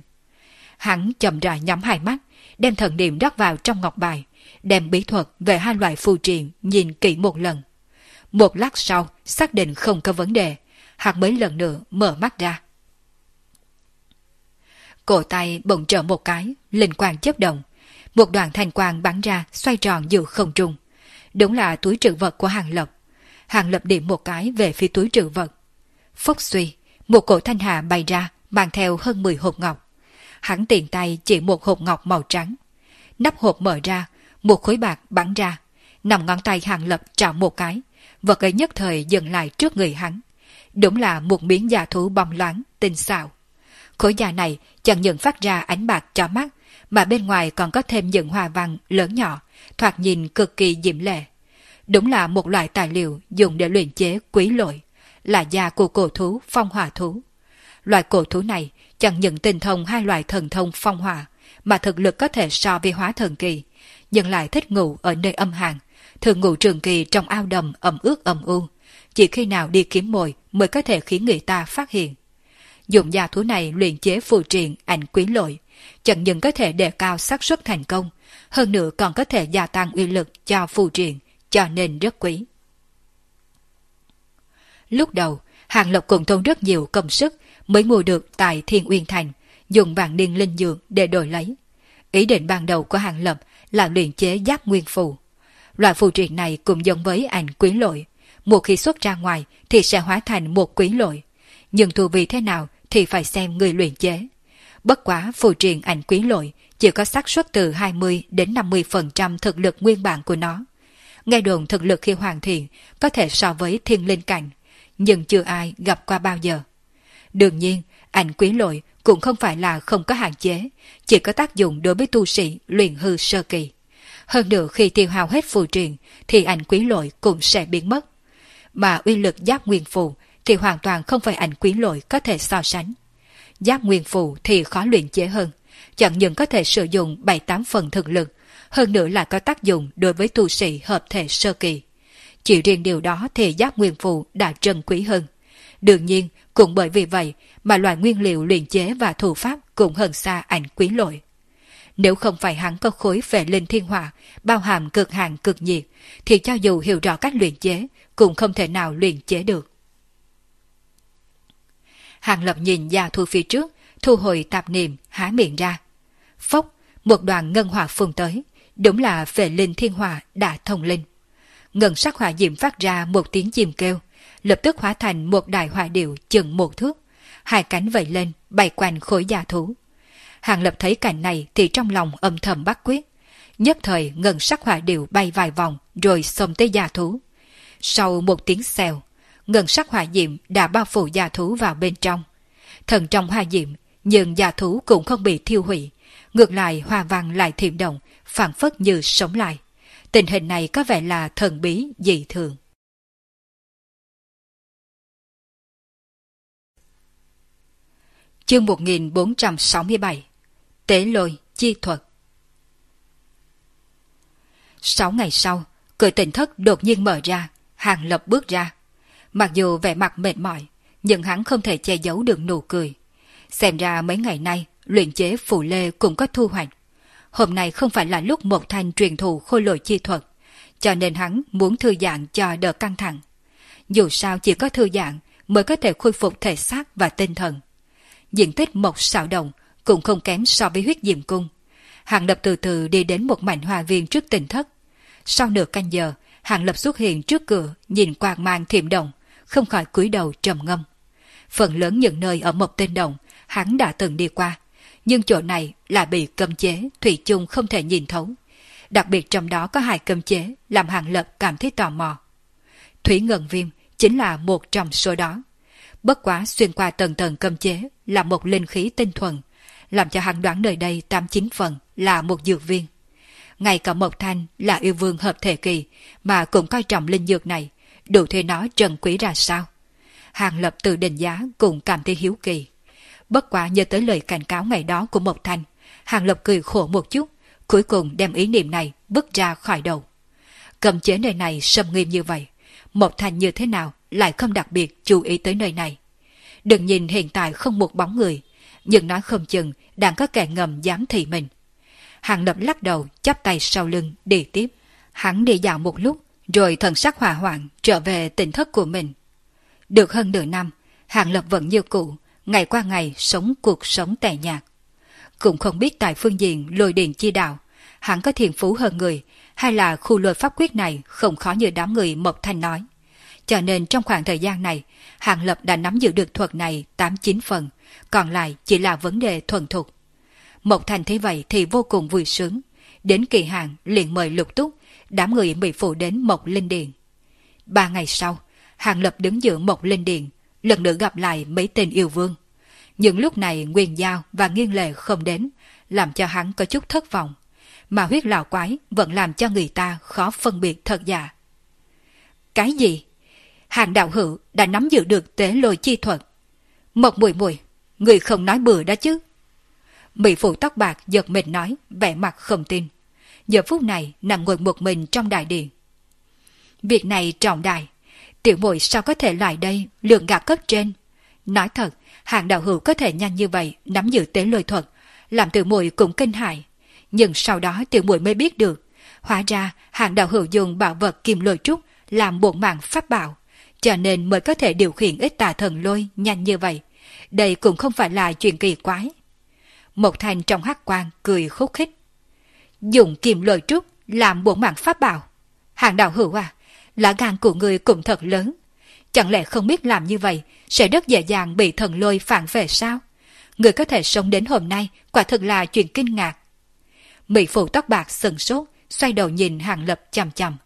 Hắn chậm rãi nhắm hai mắt, đem thần niệm đắp vào trong ngọc bài, đem bí thuật về hai loại phù triện nhìn kỹ một lần. Một lát sau, xác định không có vấn đề, hắn mới lần nữa mở mắt ra. Cổ tay bỗng trở một cái, linh quang chớp động, một đoạn thanh quang bắn ra xoay tròn giữa không trung. Đúng là túi trữ vật của Hàng Lập. Hàng Lập điểm một cái về phía túi trữ vật. Phốc suy, một cổ thanh hà bay ra, mang theo hơn mười hộp ngọc. Hắn tiện tay chỉ một hộp ngọc màu trắng. Nắp hộp mở ra, một khối bạc bắn ra. Nằm ngón tay Hàng Lập trào một cái, vật ấy nhất thời dừng lại trước người hắn. Đúng là một miếng da thú bóng loáng, tinh xảo. Khối da này chẳng những phát ra ánh bạc chói mắt, mà bên ngoài còn có thêm những hoa văn lớn nhỏ, thoạt nhìn cực kỳ diễm lệ. Đúng là một loại tài liệu dùng để luyện chế quý lội, là da của cổ thú phong hỏa thú. Loại cổ thú này chẳng những tinh thông hai loại thần thông phong hỏa, mà thực lực có thể so với hóa thần kỳ, nhưng lại thích ngủ ở nơi âm hàn, thường ngủ trường kỳ trong ao đầm ẩm ướt âm u, chỉ khi nào đi kiếm mồi mới có thể khiến người ta phát hiện. Dùng da thú này luyện chế phù triện ảnh quý lội, chẳng những có thể đề cao xác suất thành công, hơn nữa còn có thể gia tăng uy lực cho phù triện, cho nên rất quý. Lúc đầu, Hàng Lập cũng tốn rất nhiều công sức mới mua được tại Thiên Uyên Thành, dùng vạn niên linh dược để đổi lấy. Ý định ban đầu của Hàng Lập là luyện chế giác nguyên phù. Loại phù triện này cũng giống với ảnh quý lội, một khi xuất ra ngoài thì sẽ hóa thành một quý lội, nhưng thu vi thế nào thì phải xem người luyện chế. Bất quá phù triện ảnh quý lội chỉ có xác suất từ hai mươi đến năm mươi phần trăm thực lực nguyên bản của nó. Nghe đồn thực lực khi hoàn thiện có thể so với thiên linh cảnh, nhưng chưa ai gặp qua bao giờ. Đương nhiên, ảnh quý lội cũng không phải là không có hạn chế, chỉ có tác dụng đối với tu sĩ luyện hư sơ kỳ. Hơn nữa khi tiêu hao hết phù triện thì ảnh quý lội cũng sẽ biến mất. Mà uy lực giáp nguyên phù thì hoàn toàn không phải ảnh quý lội có thể so sánh. Giáp nguyên phù thì khó luyện chế hơn, chẳng những có thể sử dụng bảy tám phần thực lực, hơn nữa lại có tác dụng đối với tu sĩ hợp thể sơ kỳ. Chỉ riêng điều đó thì giáp nguyên phù đã trân quý hơn. Đương nhiên, cũng bởi vì vậy mà loại nguyên liệu luyện chế và thủ pháp cũng hơn xa ảnh quý lội. Nếu không phải hắn có khối về linh thiên hỏa, bao hàm cực hạn cực nhiệt, thì cho dù hiểu rõ cách luyện chế, cũng không thể nào luyện chế được. Hàng Lập nhìn gia thu phía trước, thu hồi tạp niệm, há miệng ra. Phốc, một đoàn ngân hỏa phun tới, đúng là về linh thiên hỏa đã thông linh. Ngân sắc hỏa diễm phát ra một tiếng chim kêu, lập tức hóa thành một đại hỏa điệu chừng một thước, hai cánh vẫy lên, bay quanh khối gia thú. Hàng Lập thấy cảnh này thì trong lòng âm thầm bắt quyết. Nhất thời ngân sắc hỏa điệu bay vài vòng, rồi xông tới gia thú. Sau một tiếng xèo, ngân sắc hỏa diệm đã bao phủ gia thú vào bên trong. Thần trong hỏa diệm, nhưng gia thú cũng không bị thiêu hủy, ngược lại hoa văn lại thiểm động, phảng phất như sống lại. Tình hình này có vẻ là thần bí dị thường. Chương một nghìn bốn trăm sáu mươi bảy. Tế lôi chi thuật. Sáu ngày sau, cửa tỉnh thất đột nhiên mở ra, Hàng Lập bước ra. Mặc dù vẻ mặt mệt mỏi, nhưng hắn không thể che giấu được nụ cười. Xem ra mấy ngày nay, luyện chế phù lê cũng có thu hoạch. Hôm nay không phải là lúc Mộc Thanh truyền thụ khôi lỗi chi thuật, cho nên hắn muốn thư giãn cho đỡ căng thẳng. Dù sao chỉ có thư giãn mới có thể khôi phục thể xác và tinh thần. Diện tích Mộc Xảo Động cũng không kém so với Huyết Diệm Cung. Hàng Lập từ từ đi đến một mảnh hoa viên trước tỉnh thất. Sau nửa canh giờ, Hàng Lập xuất hiện trước cửa, nhìn quang mang thiểm động, không khỏi cúi đầu trầm ngâm. Phần lớn những nơi ở Mộc Tinh Động, hắn đã từng đi qua, nhưng chỗ này là bị cấm chế, thủy chung không thể nhìn thấu. Đặc biệt trong đó có hai cấm chế làm Hàng Lập cảm thấy tò mò. Thủy Ngân Viêm chính là một trong số đó. Bất quá xuyên qua tầng tầng cấm chế là một linh khí tinh thuần, làm cho hắn đoán nơi đây tám chín phần là một dược viên. Ngay cả Mộc Thanh là yêu vương hợp thể kỳ mà cũng coi trọng linh dược này, đủ thấy nó trân quý ra sao. Hàng Lập tự định giá cũng cảm thấy hiếu kỳ. Bất quá nhớ tới lời cảnh cáo ngày đó của Mộc Thanh, Hàng Lập cười khổ một chút, cuối cùng đem ý niệm này vứt ra khỏi đầu. Cấm chế nơi này sâm nghiêm như vậy, Mộc Thanh như thế nào lại không đặc biệt chú ý tới nơi này. Đừng nhìn hiện tại không một bóng người, nhưng nói không chừng đang có kẻ ngầm giám thị mình. Hàng Lập lắc đầu, chắp tay sau lưng đi tiếp. Hắn đi dạo một lúc, rồi thần sắc hỏa hoạn trở về tỉnh thất của mình. Được hơn nửa năm, Hàng Lập vẫn như cũ, ngày qua ngày sống cuộc sống tẻ nhạt. Cũng không biết tại phương diện lôi điện chi đạo, hắn có thiên phú hơn người, hay là khu lôi pháp quyết này không khó như đám người Mộc Thanh nói. Cho nên trong khoảng thời gian này, Hàng Lập đã nắm giữ được thuật này tám chín phần, còn lại chỉ là vấn đề thuần thục. Mộc Thanh thấy vậy thì vô cùng vui sướng. Đến kỳ hạn liền mời Lục Túc, đám người bị phụ đến Mộc Linh Điện. Ba ngày sau, Hàng Lập đứng giữa Mộc Linh Điện, lần nữa gặp lại mấy tên yêu vương. Nhưng lúc này Nguyên Giao và Nghiên Lệ không đến, làm cho hắn có chút thất vọng. Mà huyết lão quái vẫn làm cho người ta khó phân biệt thật giả. Cái gì? Hàng đạo hữu đã nắm giữ được tế lôi chi thuật. Mộc Muội Muội, người không nói bừa đó chứ? Mỹ phụ tóc bạc giật mình nói, vẻ mặt không tin. Giờ phút này nằm ngồi một mình trong đại điện. Việc này trọng đại, tiểu muội sao có thể lại đây lượng gạt cấp trên? Nói thật, Hàng đạo hữu có thể nhanh như vậy nắm giữ tế lôi thuật, làm tiểu muội cũng kinh hãi. Nhưng sau đó tiểu muội mới biết được, hóa ra Hàng đạo hữu dùng bảo vật kim lôi trúc làm bổn mạng pháp bảo, cho nên mới có thể điều khiển ít tà thần lôi nhanh như vậy. Đây cũng không phải là chuyện kỳ quái. Mộc Thanh trong hắc quang cười khúc khích. Dùng kim lôi trúc làm bổn mạng pháp bảo. Hàng đạo hữu à, lá gan của người cũng thật lớn. Chẳng lẽ không biết làm như vậy sẽ rất dễ dàng bị thần lôi phản vệ sao? Người có thể sống đến hôm nay quả thực là chuyện kinh ngạc. Mỹ phụ tóc bạc sừng sốt, xoay đầu nhìn Hàng Lập chằm chằm.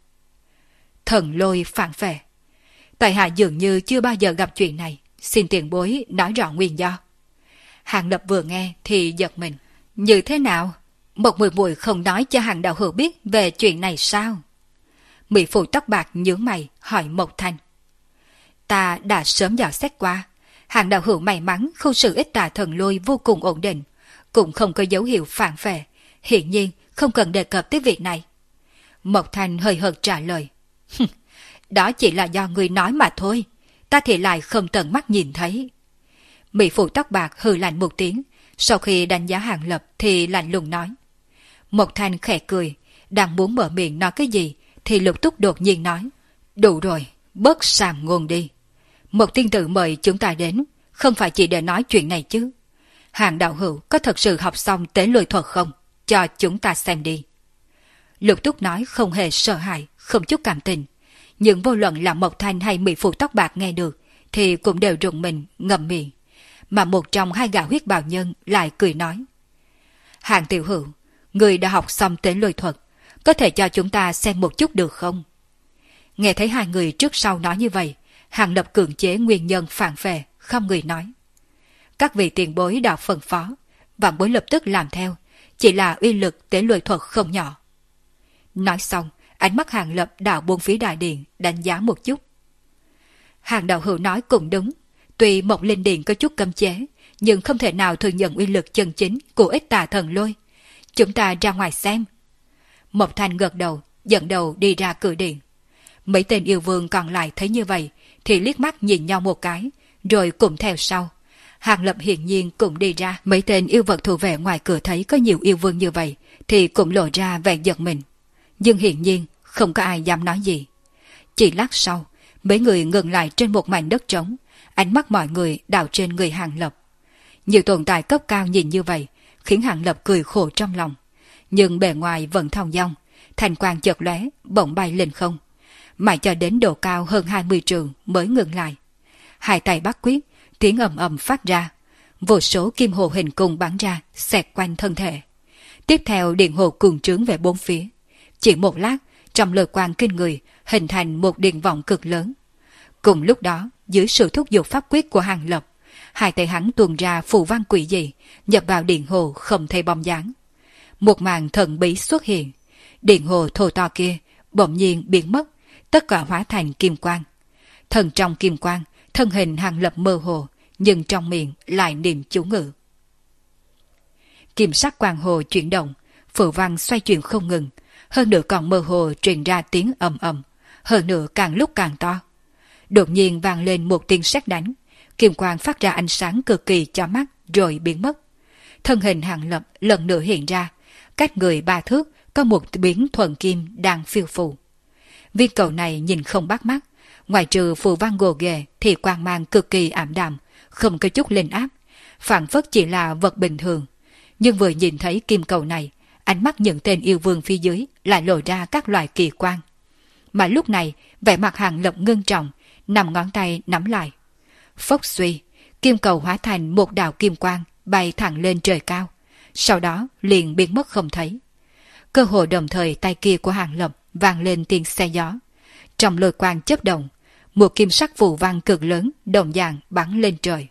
Thần lôi phản vệ. Tại hạ dường như chưa bao giờ gặp chuyện này, xin tiền bối nói rõ nguyên do. Hàng Lập vừa nghe thì giật mình. Như thế nào? Một mùi mùi không nói cho Hàng đạo hữu biết về chuyện này sao? Mỹ phụ tóc bạc nhướng mày hỏi Mộc Thanh. Ta đã sớm dò xét qua. Hàng đạo hữu may mắn khu sự ít tà thần lôi vô cùng ổn định, cũng không có dấu hiệu phản vệ. Hiển nhiên không cần đề cập tới việc này. Mộc Thanh hơi hợt trả lời. Đó chỉ là do người nói mà thôi. Ta thì lại không tận mắt nhìn thấy. Mỹ phụ tóc bạc hừ lạnh một tiếng, sau khi đánh giá Hàng Lập thì lạnh lùng nói. Mộc Thanh khẽ cười, đang muốn mở miệng nói cái gì thì Lục Túc đột nhiên nói. Đủ rồi, bớt sàm ngôn đi. Một tiên tử mời chúng ta đến, không phải chỉ để nói chuyện này chứ. Hàng đạo hữu có thật sự học xong tế lôi thuật không? Cho chúng ta xem đi. Lục Túc nói không hề sợ hãi, không chút cảm tình. Nhưng vô luận là Mộc Thanh hay Mỹ phụ tóc bạc nghe được thì cũng đều rùng mình, ngậm miệng. Mà một trong hai gã huyết bào nhân lại cười nói. Hàng tiểu hữu, người đã học xong tế lôi thuật, có thể cho chúng ta xem một chút được không? Nghe thấy hai người trước sau nói như vậy, Hàng Lập cưỡng chế nguyên nhân phản phệ, không người nói. Các vị tiền bối đã phân phó, vạn bối lập tức làm theo, chỉ là uy lực tế luyện thuật không nhỏ. Nói xong, ánh mắt Hàng Lập đảo buông phía đại điện, đánh giá một chút. Hàng đạo hữu nói cũng đúng, tuy Mộng Linh Điện có chút cấm chế, nhưng không thể nào thừa nhận uy lực chân chính của Ích Tà Thần Lôi. Chúng ta ra ngoài xem. Mộc Thanh gật đầu, dẫn đầu đi ra cửa điện. Mấy tên yêu vương còn lại thấy như vậy, thì liếc mắt nhìn nhau một cái, rồi cùng theo sau. Hàng Lập hiển nhiên cũng đi ra. Mấy tên yêu vật thủ vệ ngoài cửa thấy có nhiều yêu vương như vậy, thì cũng lộ ra vẻ giật mình. Nhưng hiển nhiên không có ai dám nói gì. Chỉ lát sau, mấy người ngừng lại trên một mảnh đất trống, ánh mắt mọi người đảo trên người Hàng Lập. Nhiều tồn tại cấp cao nhìn như vậy, khiến Hàng Lập cười khổ trong lòng. Nhưng bề ngoài vẫn thong dong, thành quang chợt lóe, bỗng bay lên không. Mãi cho đến độ cao hơn hai mươi trượng mới ngừng lại. Hai tay bắt quyết, tiếng ầm ầm phát ra. Vô số kim hồ hình cung bắn ra, xẹt quanh thân thể. Tiếp theo điện hồ cuồng trướng về bốn phía. Chỉ một lát, trong lời quang kinh người, hình thành một điện vọng cực lớn. Cùng lúc đó, dưới sự thúc giục pháp quyết của Hàng Lập, hai tay hắn tuôn ra phù văn quỷ dị, nhập vào điện hồ không thấy bóng dáng. Một màn thần bí xuất hiện, điện hồ thô to kia bỗng nhiên biến mất, tất cả hóa thành kim quang. Thần trong kim quang, thân hình Hàng Lập mơ hồ, nhưng trong miệng lại niệm chú ngữ. Kim sắc quang hồ chuyển động, phù văn xoay chuyển không ngừng, hơn nữa còn mơ hồ truyền ra tiếng ầm ầm, hơn nữa càng lúc càng to. Đột nhiên vang lên một tiếng sét đánh, kim quang phát ra ánh sáng cực kỳ chói mắt rồi biến mất. Thân hình Hàng Lập lần nữa hiện ra, cách người ba thước có một biến thuần kim đang phiêu phù. Viên cầu này nhìn không bắt mắt, ngoài trừ phù văn gồ ghề thì quang mang cực kỳ ảm đạm, không có chút linh áp, phảng phất chỉ là vật bình thường. Nhưng vừa nhìn thấy kim cầu này, ánh mắt những tên yêu vương phía dưới lại lộ ra các loại kỳ quan. Mà lúc này, vẻ mặt Hàng Lập ngưng trọng, nằm ngón tay nắm lại. Phốc suy, kim cầu hóa thành một đạo kim quang bay thẳng lên trời cao, sau đó liền biến mất không thấy. Cơ hồ đồng thời tay kia của Hàng Lập vang lên tiếng xe gió. Trong lôi quang chớp động, một kim sắc phù văn cực lớn đồng dạng bắn lên trời.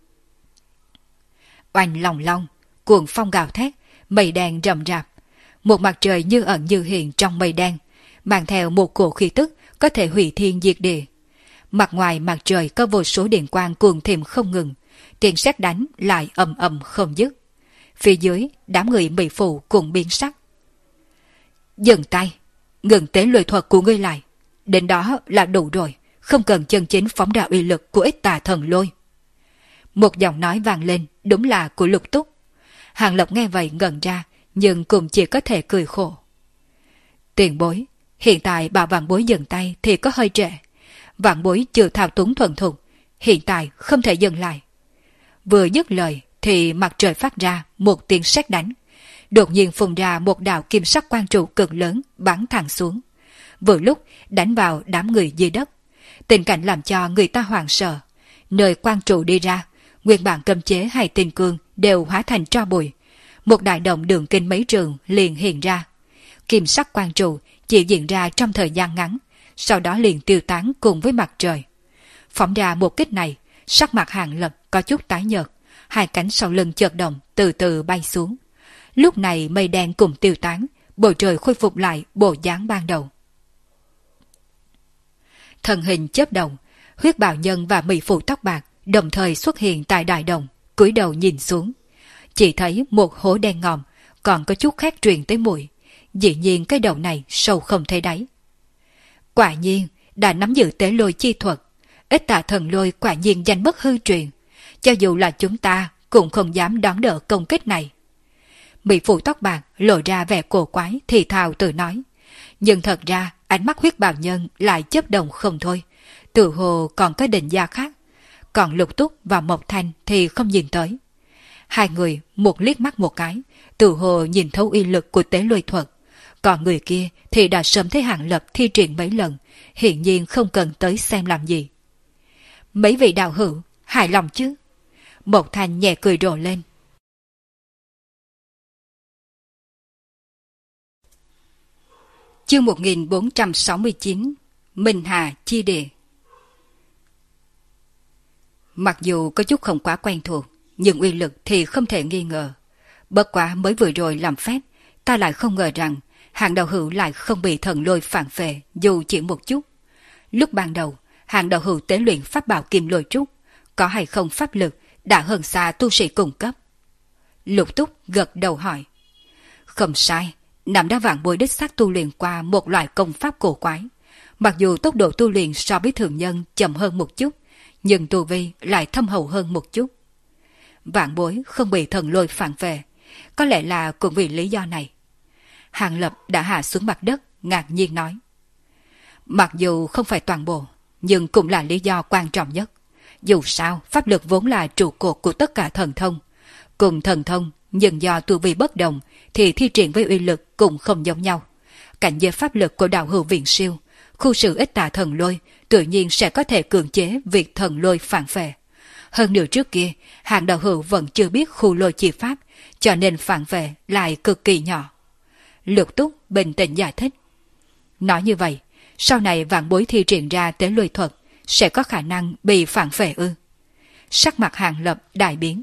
Oanh lòng long, cuồng phong gào thét, mây đen rầm rạp. Một mặt trời như ẩn như hiện trong mây đen, mang theo một cổ khí tức có thể hủy thiên diệt địa. Mặt ngoài mặt trời có vô số điện quang cuồng thêm không ngừng, tiếng sét đánh lại ầm ầm không dứt. Phía dưới, đám người mỹ phụ cũng biến sắc. Dừng tay, ngừng tế luyện thuật của ngươi lại. Đến đó là đủ rồi, không cần chân chính phóng ra uy lực của Ích Tà Thần Lôi. Một giọng nói vang lên, đúng là của Lục Túc. Hàng Lập nghe vậy ngẩn ra, nhưng cũng chỉ có thể cười khổ. Tiền bối, hiện tại bảo vạn bối dừng tay thì có hơi trễ. Vạn bối chưa thao túng thuần thục, hiện tại không thể dừng lại. Vừa dứt lời thì mặt trời phát ra một tiếng sét đánh, đột nhiên phun ra một đạo kim sắc quang trụ cực lớn bắn thẳng xuống, vừa lúc đánh vào đám người dưới đất. Tình cảnh làm cho người ta hoảng sợ. Nơi quang trụ đi ra, nguyên bản cấm chế hay tinh cương đều hóa thành tro bụi. Một đại động đường kinh mấy trường liền hiện ra. Kim sắc quang trụ chỉ diễn ra trong thời gian ngắn, sau đó liền tiêu tán cùng với mặt trời. Phóng ra một kích này, sắc mặt Hàng Lập có chút tái nhợt, hai cánh sau lưng chợt động, từ từ bay xuống. Lúc này mây đen cùng tiêu tán, bầu trời khôi phục lại bộ dáng ban đầu. Thân hình chớp động, huyết bào nhân và mỹ phụ tóc bạc đồng thời xuất hiện tại đại đồng, cúi đầu nhìn xuống. Chỉ thấy một hố đen ngòm, còn có chút khác truyền tới mũi. Dĩ nhiên cái đầu này sâu không thấy đáy. Quả nhiên, đã nắm giữ tế lôi chi thuật. Ích Tà Thần Lôi quả nhiên danh bất hư truyền. Cho dù là chúng ta cũng không dám đón đỡ công kích này. Mỹ phụ tóc bạc lộ ra vẻ cổ quái thì thào tự nói. Nhưng thật ra ánh mắt huyết bào nhân lại chớp động không thôi. Tự hồ còn có định gia khác. Còn Lục Túc và Mộc Thanh thì không nhìn tới. Hai người một liếc mắt một cái, tự hồ nhìn thấu uy lực của tế lôi thuật. Còn người kia thì đã sớm thấy Hàng Lập thi triển mấy lần, hiển nhiên không cần tới xem làm gì. Mấy vị đạo hữu, hài lòng chứ? Mộc Thanh nhẹ cười rộ lên. Chương một nghìn bốn trăm sáu mươi chín. Minh Hà Chi Địa. Mặc dù có chút không quá quen thuộc, nhưng uy lực thì không thể nghi ngờ. Bất quá mới vừa rồi làm phép, ta lại không ngờ rằng Hạng Đạo Hữu lại không bị thần lôi phản phệ dù chỉ một chút. Lúc ban đầu, Hạng Đạo Hữu tế luyện pháp bảo kim lôi trúc, có hay không pháp lực đã hơn xa tu sĩ cùng cấp. Lục Túc gật đầu hỏi. Không sai, nằm đá vạn bối đích xác tu luyện qua một loại công pháp cổ quái. Mặc dù tốc độ tu luyện so với thường nhân chậm hơn một chút, nhưng tu vi lại thâm hậu hơn một chút. Vạn bối không bị thần lôi phản vệ, có lẽ là cũng vì lý do này. Hàng Lập đã hạ xuống mặt đất, ngạc nhiên nói. Mặc dù không phải toàn bộ, nhưng cũng là lý do quan trọng nhất. Dù sao, pháp lực vốn là trụ cột của tất cả thần thông. Cùng thần thông, nhưng do tu vi bất đồng, thì thi triển với uy lực cũng không giống nhau. Cảnh giới pháp lực của đạo hữu viện siêu, khu sự ít tà thần lôi, tự nhiên sẽ có thể cưỡng chế việc thần lôi phản phệ. Hơn nữa trước kia, Hạng đạo hữu vẫn chưa biết khu lôi chi pháp, cho nên phản vệ lại cực kỳ nhỏ. Lục Túc bình tĩnh giải thích. Nói như vậy, sau này vạn bối thi triển ra tế lôi thuật, sẽ có khả năng bị phản vệ ư? Sắc mặt Hạng Lập đại biến.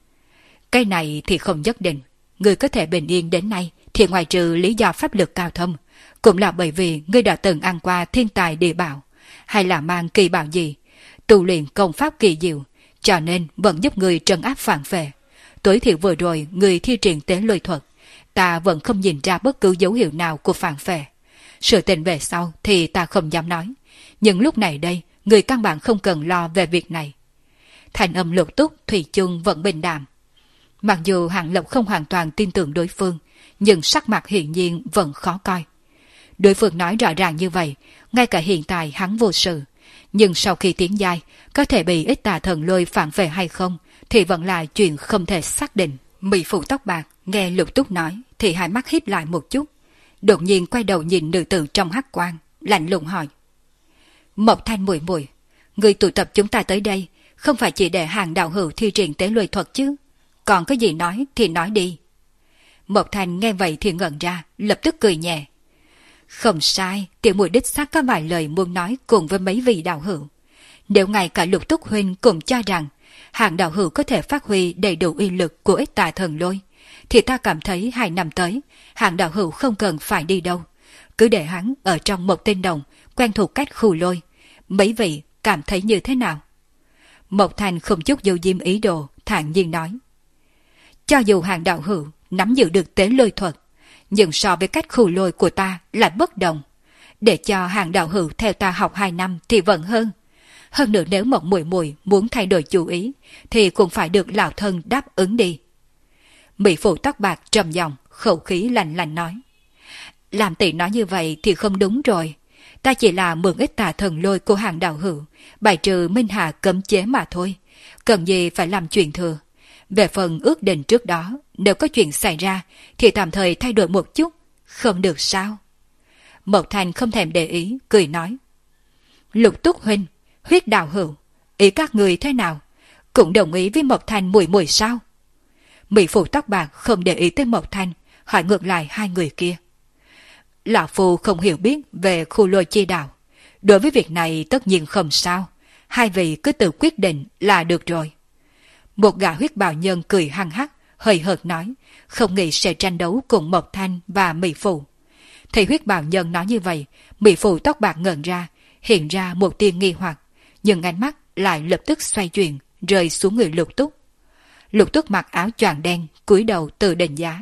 Cái này thì không nhất định. Người có thể bình yên đến nay thì ngoài trừ lý do pháp lực cao thâm, cũng là bởi vì ngươi đã từng ăn qua thiên tài địa bảo, hay là mang kỳ bảo gì, tu luyện công pháp kỳ diệu, cho nên vẫn giúp người trấn áp phản vệ. Tối thiểu vừa rồi người thi triển tế lôi thuật, ta vẫn không nhìn ra bất cứ dấu hiệu nào của phản vệ. Sự tình về sau thì ta không dám nói, nhưng lúc này đây người căn bản không cần lo về việc này. Thành âm Lục Túc thủy chung vẫn bình đạm. Mặc dù Hạng Lập không hoàn toàn tin tưởng đối phương, nhưng sắc mặt hiển nhiên vẫn khó coi. Đối phương nói rõ ràng như vậy, ngay cả hiện tại hắn vô sự, nhưng sau khi tiến giai, có thể bị ít tà thần lôi phản vệ hay không, thì vẫn là chuyện không thể xác định. Mỹ phụ tóc bạc nghe Lục Túc nói, thì hai mắt híp lại một chút, đột nhiên quay đầu nhìn nữ tử trong hắc quang, lạnh lùng hỏi: Mộc Thanh muội muội, người tụ tập chúng ta tới đây, không phải chỉ để Hạng đạo hữu thi triển tế lôi thuật chứ? Còn có gì nói thì nói đi. Mộc Thanh nghe vậy thì ngẩn ra, lập tức cười nhẹ. Không sai, tiểu muội đích xác có vài lời muốn nói cùng với mấy vị đạo hữu. Nếu ngay cả Lục Túc huynh cũng cho rằng Hạng đạo hữu có thể phát huy đầy đủ uy lực của ít tà thần lôi, thì ta cảm thấy hai năm tới Hạng đạo hữu không cần phải đi đâu, cứ để hắn ở trong một tên đồng quen thuộc cách khu lôi. Mấy vị cảm thấy như thế nào? Mộc Thanh không chút dâu diêm ý đồ, thản nhiên nói. Cho dù Hạng đạo hữu nắm giữ được tế lôi thuật, nhưng so với cách khu lôi của ta lại bất đồng. Để cho Hạng đạo hữu theo ta học hai năm thì vẫn hơn. Hơn nữa nếu một muội muội muốn thay đổi chủ ý, thì cũng phải được lão thân đáp ứng đi. Mỹ phụ tóc bạc trầm giọng, khẩu khí lạnh lạnh nói. Làm tỷ nói như vậy thì không đúng rồi. Ta chỉ là mượn ít tà thần lôi của Hạng đạo hữu, bài trừ Minh Hà cấm chế mà thôi. Cần gì phải làm chuyện thừa. Về phần ước định trước đó, nếu có chuyện xảy ra, thì tạm thời thay đổi một chút, không được sao? Mộc Thanh không thèm để ý, cười nói. Lục Túc huynh, huyết đạo hữu, ý các người thế nào? Cũng đồng ý với Mộc Thanh muội muội sao? Mỹ phụ tóc bạc không để ý tới Mộc Thanh, hỏi ngược lại hai người kia. Lão phu không hiểu biết về khu lôi chi đạo. Đối với việc này tất nhiên không sao. Hai vị cứ tự quyết định là được rồi. Một gã huyết bào nhân cười hăng hắc, hơi hợt nói, không nghĩ sẽ tranh đấu cùng Mộc Thanh và Mỹ phụ. Thấy huyết bào nhân nói như vậy, Mỹ phụ tóc bạc ngẩn ra, hiện ra một tia nghi hoặc, nhưng ánh mắt lại lập tức xoay chuyển, rơi xuống người Lục Túc. Lục Túc mặc áo choàng đen, cúi đầu tự định giá.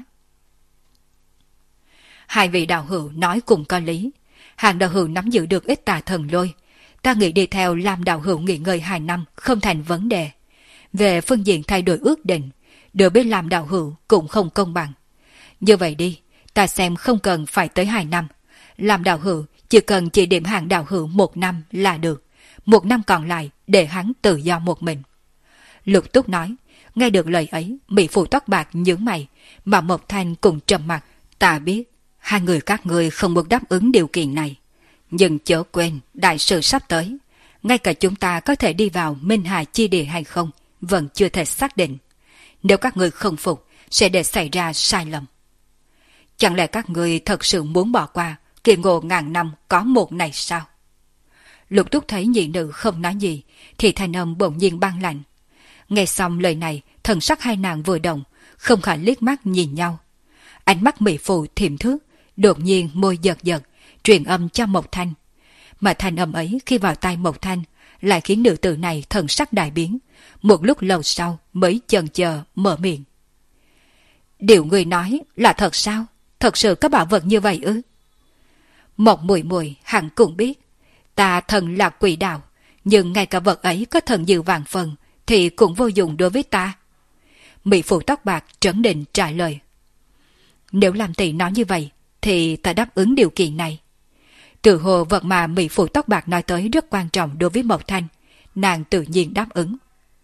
Hai vị đạo hữu nói cùng có lý. Hạng đạo hữu nắm giữ được ít tà thần lôi, ta nghĩ đi theo làm đạo hữu nghỉ ngơi hai năm không thành vấn đề. Về phương diện thay đổi ước định, đối với làm đạo hữu cũng không công bằng. Như vậy đi, ta xem không cần phải tới hai năm. Làm đạo hữu chỉ cần chỉ điểm Hạng đạo hữu một năm là được. Một năm còn lại để hắn tự do một mình. Lục Túc nói. Nghe được lời ấy, Mỹ phụ tóc bạc nhướng mày, mà Mộc Thanh cũng trầm mặt. Ta biết, hai người các ngươi không muốn đáp ứng điều kiện này. Nhưng chớ quên, đại sự sắp tới. Ngay cả chúng ta có thể đi vào Minh Hà Chi Địa hay không, vẫn chưa thể xác định. Nếu các ngươi không phục, sẽ để xảy ra sai lầm. Chẳng lẽ các ngươi thật sự muốn bỏ qua kỳ ngộ ngàn năm có một này sao? Lục Túc thấy nhị nữ không nói gì, thì thanh âm bỗng nhiên băng lạnh. Nghe xong lời này, thần sắc hai nàng vừa động, không khỏi liếc mắt nhìn nhau. Ánh mắt mỹ phụ thiểm thước, đột nhiên môi giật giật, truyền âm cho Mộc Thanh. Mà thanh âm ấy khi vào tai Mộc Thanh, lại khiến nữ tử này thần sắc đại biến, một lúc lâu sau mới chần chờ mở miệng. Điều người nói là thật sao? Thật sự có bảo vật như vậy ư? Mộc muội muội hẳn cũng biết, ta thần là quỷ đạo, nhưng ngay cả vật ấy có thần dự vạn phần thì cũng vô dụng đối với ta. Mỹ phụ tóc bạc trấn định trả lời. Nếu làm tỷ nói như vậy thì ta đáp ứng điều kiện này. Tự hồ vật mà Mỹ phụ tóc bạc nói tới rất quan trọng đối với Mộc Thanh, nàng tự nhiên đáp ứng.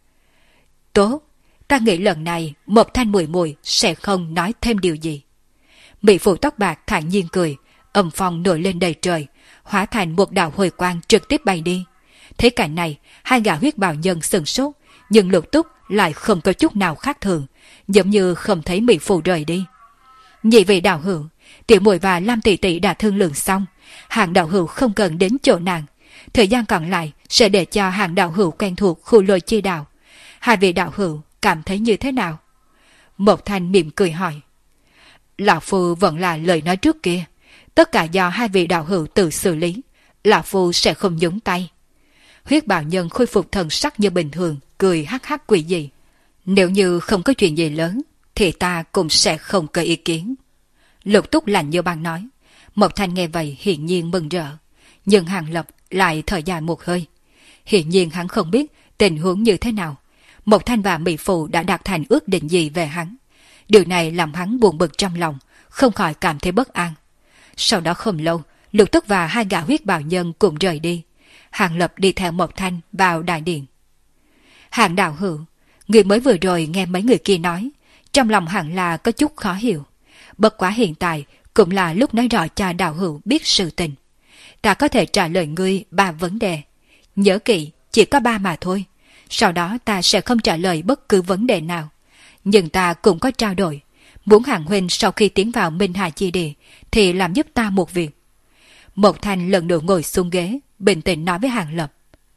Tốt, ta nghĩ lần này Mộc Thanh muội muội sẽ không nói thêm điều gì. Mỹ phụ tóc bạc thản nhiên cười, âm phong nổi lên đầy trời, hóa thành một đạo hồi quang trực tiếp bay đi. Thế cảnh này, hai gã huyết bào nhân sừng sốt, nhưng Lục Túc lại không có chút nào khác thường, giống như không thấy Mỹ phụ rời đi. Nhị vị đạo hữu, tiểu muội và Lam tỷ tỷ đã thương lượng xong, Hàng đạo hữu không cần đến chỗ nàng, thời gian còn lại sẽ để cho Hàng đạo hữu quen thuộc khu lôi chi đạo. Hai vị đạo hữu cảm thấy như thế nào? Mộc Thanh mỉm cười hỏi. Lão phu vẫn là lời nói trước kia, tất cả do hai vị đạo hữu tự xử lý, lão phu sẽ không nhúng tay. Huyết bào nhân khôi phục thần sắc như bình thường, cười hắc hắc quỷ dị. Nếu như không có chuyện gì lớn, thì ta cũng sẽ không có ý kiến. Lục Túc lạnh như băng nói. Mộc Thanh nghe vậy hiển nhiên mừng rỡ, nhưng Hàng Lập lại thở dài một hơi. Hiển nhiên hắn không biết tình huống như thế nào. Mộc Thanh và Mỹ Phụ đã đạt thành ước định gì về hắn. Điều này làm hắn buồn bực trong lòng, không khỏi cảm thấy bất an. Sau đó không lâu, Lục Túc và hai gã huyết bào nhân cùng rời đi. Hàng Lập đi theo Mộc Thanh vào đại điện. Hàng đạo hữu, người mới vừa rồi nghe mấy người kia nói, trong lòng hẳn là có chút khó hiểu. Bất quá hiện tại cũng là lúc nói rõ cho đạo hữu biết sự tình. Ta có thể trả lời ngươi ba vấn đề. Nhớ kỹ, chỉ có ba mà thôi. Sau đó ta sẽ không trả lời bất cứ vấn đề nào. Nhưng ta cũng có trao đổi. Muốn Hàng huynh sau khi tiến vào Minh Hà Chi Địa thì làm giúp ta một việc. Mộc Thanh lần nữa ngồi xuống ghế, bình tĩnh nói với Hàng Lập.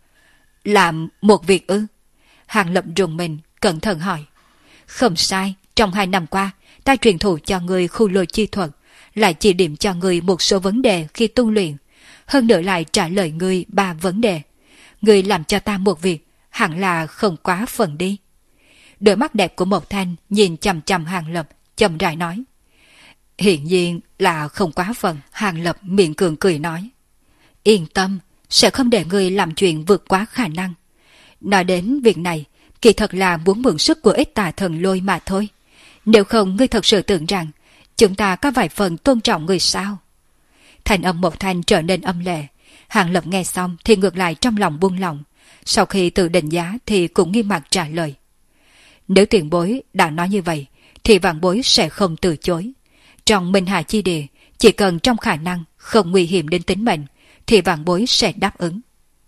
Làm một việc ư? Hàng Lập rùng mình, cẩn thận hỏi. Không sai, trong hai năm qua, ta truyền thụ cho ngươi khu lôi chi thuật, lại chỉ điểm cho ngươi một số vấn đề khi tu luyện, hơn nữa lại trả lời ngươi ba vấn đề. Ngươi làm cho ta một việc, hẳn là không quá phần đi. Đôi mắt đẹp của Mộc Thanh nhìn chằm chằm Hàng Lập, chậm rãi nói. Hiển nhiên là không quá phần. Hàng Lập miệng cường cười nói. Yên tâm, sẽ không để ngươi làm chuyện vượt quá khả năng. Nói đến việc này, kỳ thật là muốn mượn sức của ít tà thần lôi mà thôi. Nếu không ngươi thật sự tưởng rằng chúng ta có vài phần tôn trọng người sao? Thành âm Mộc Thanh trở nên âm lệ. Hàng Lập nghe xong thì ngược lại trong lòng buông lòng. Sau khi tự định giá thì cũng nghiêm mặt trả lời. Nếu tiền bối đã nói như vậy, thì vạn bối sẽ không từ chối. Trong Minh Hà Chi Địa, chỉ cần trong khả năng không nguy hiểm đến tính mệnh, thì vạn bối sẽ đáp ứng.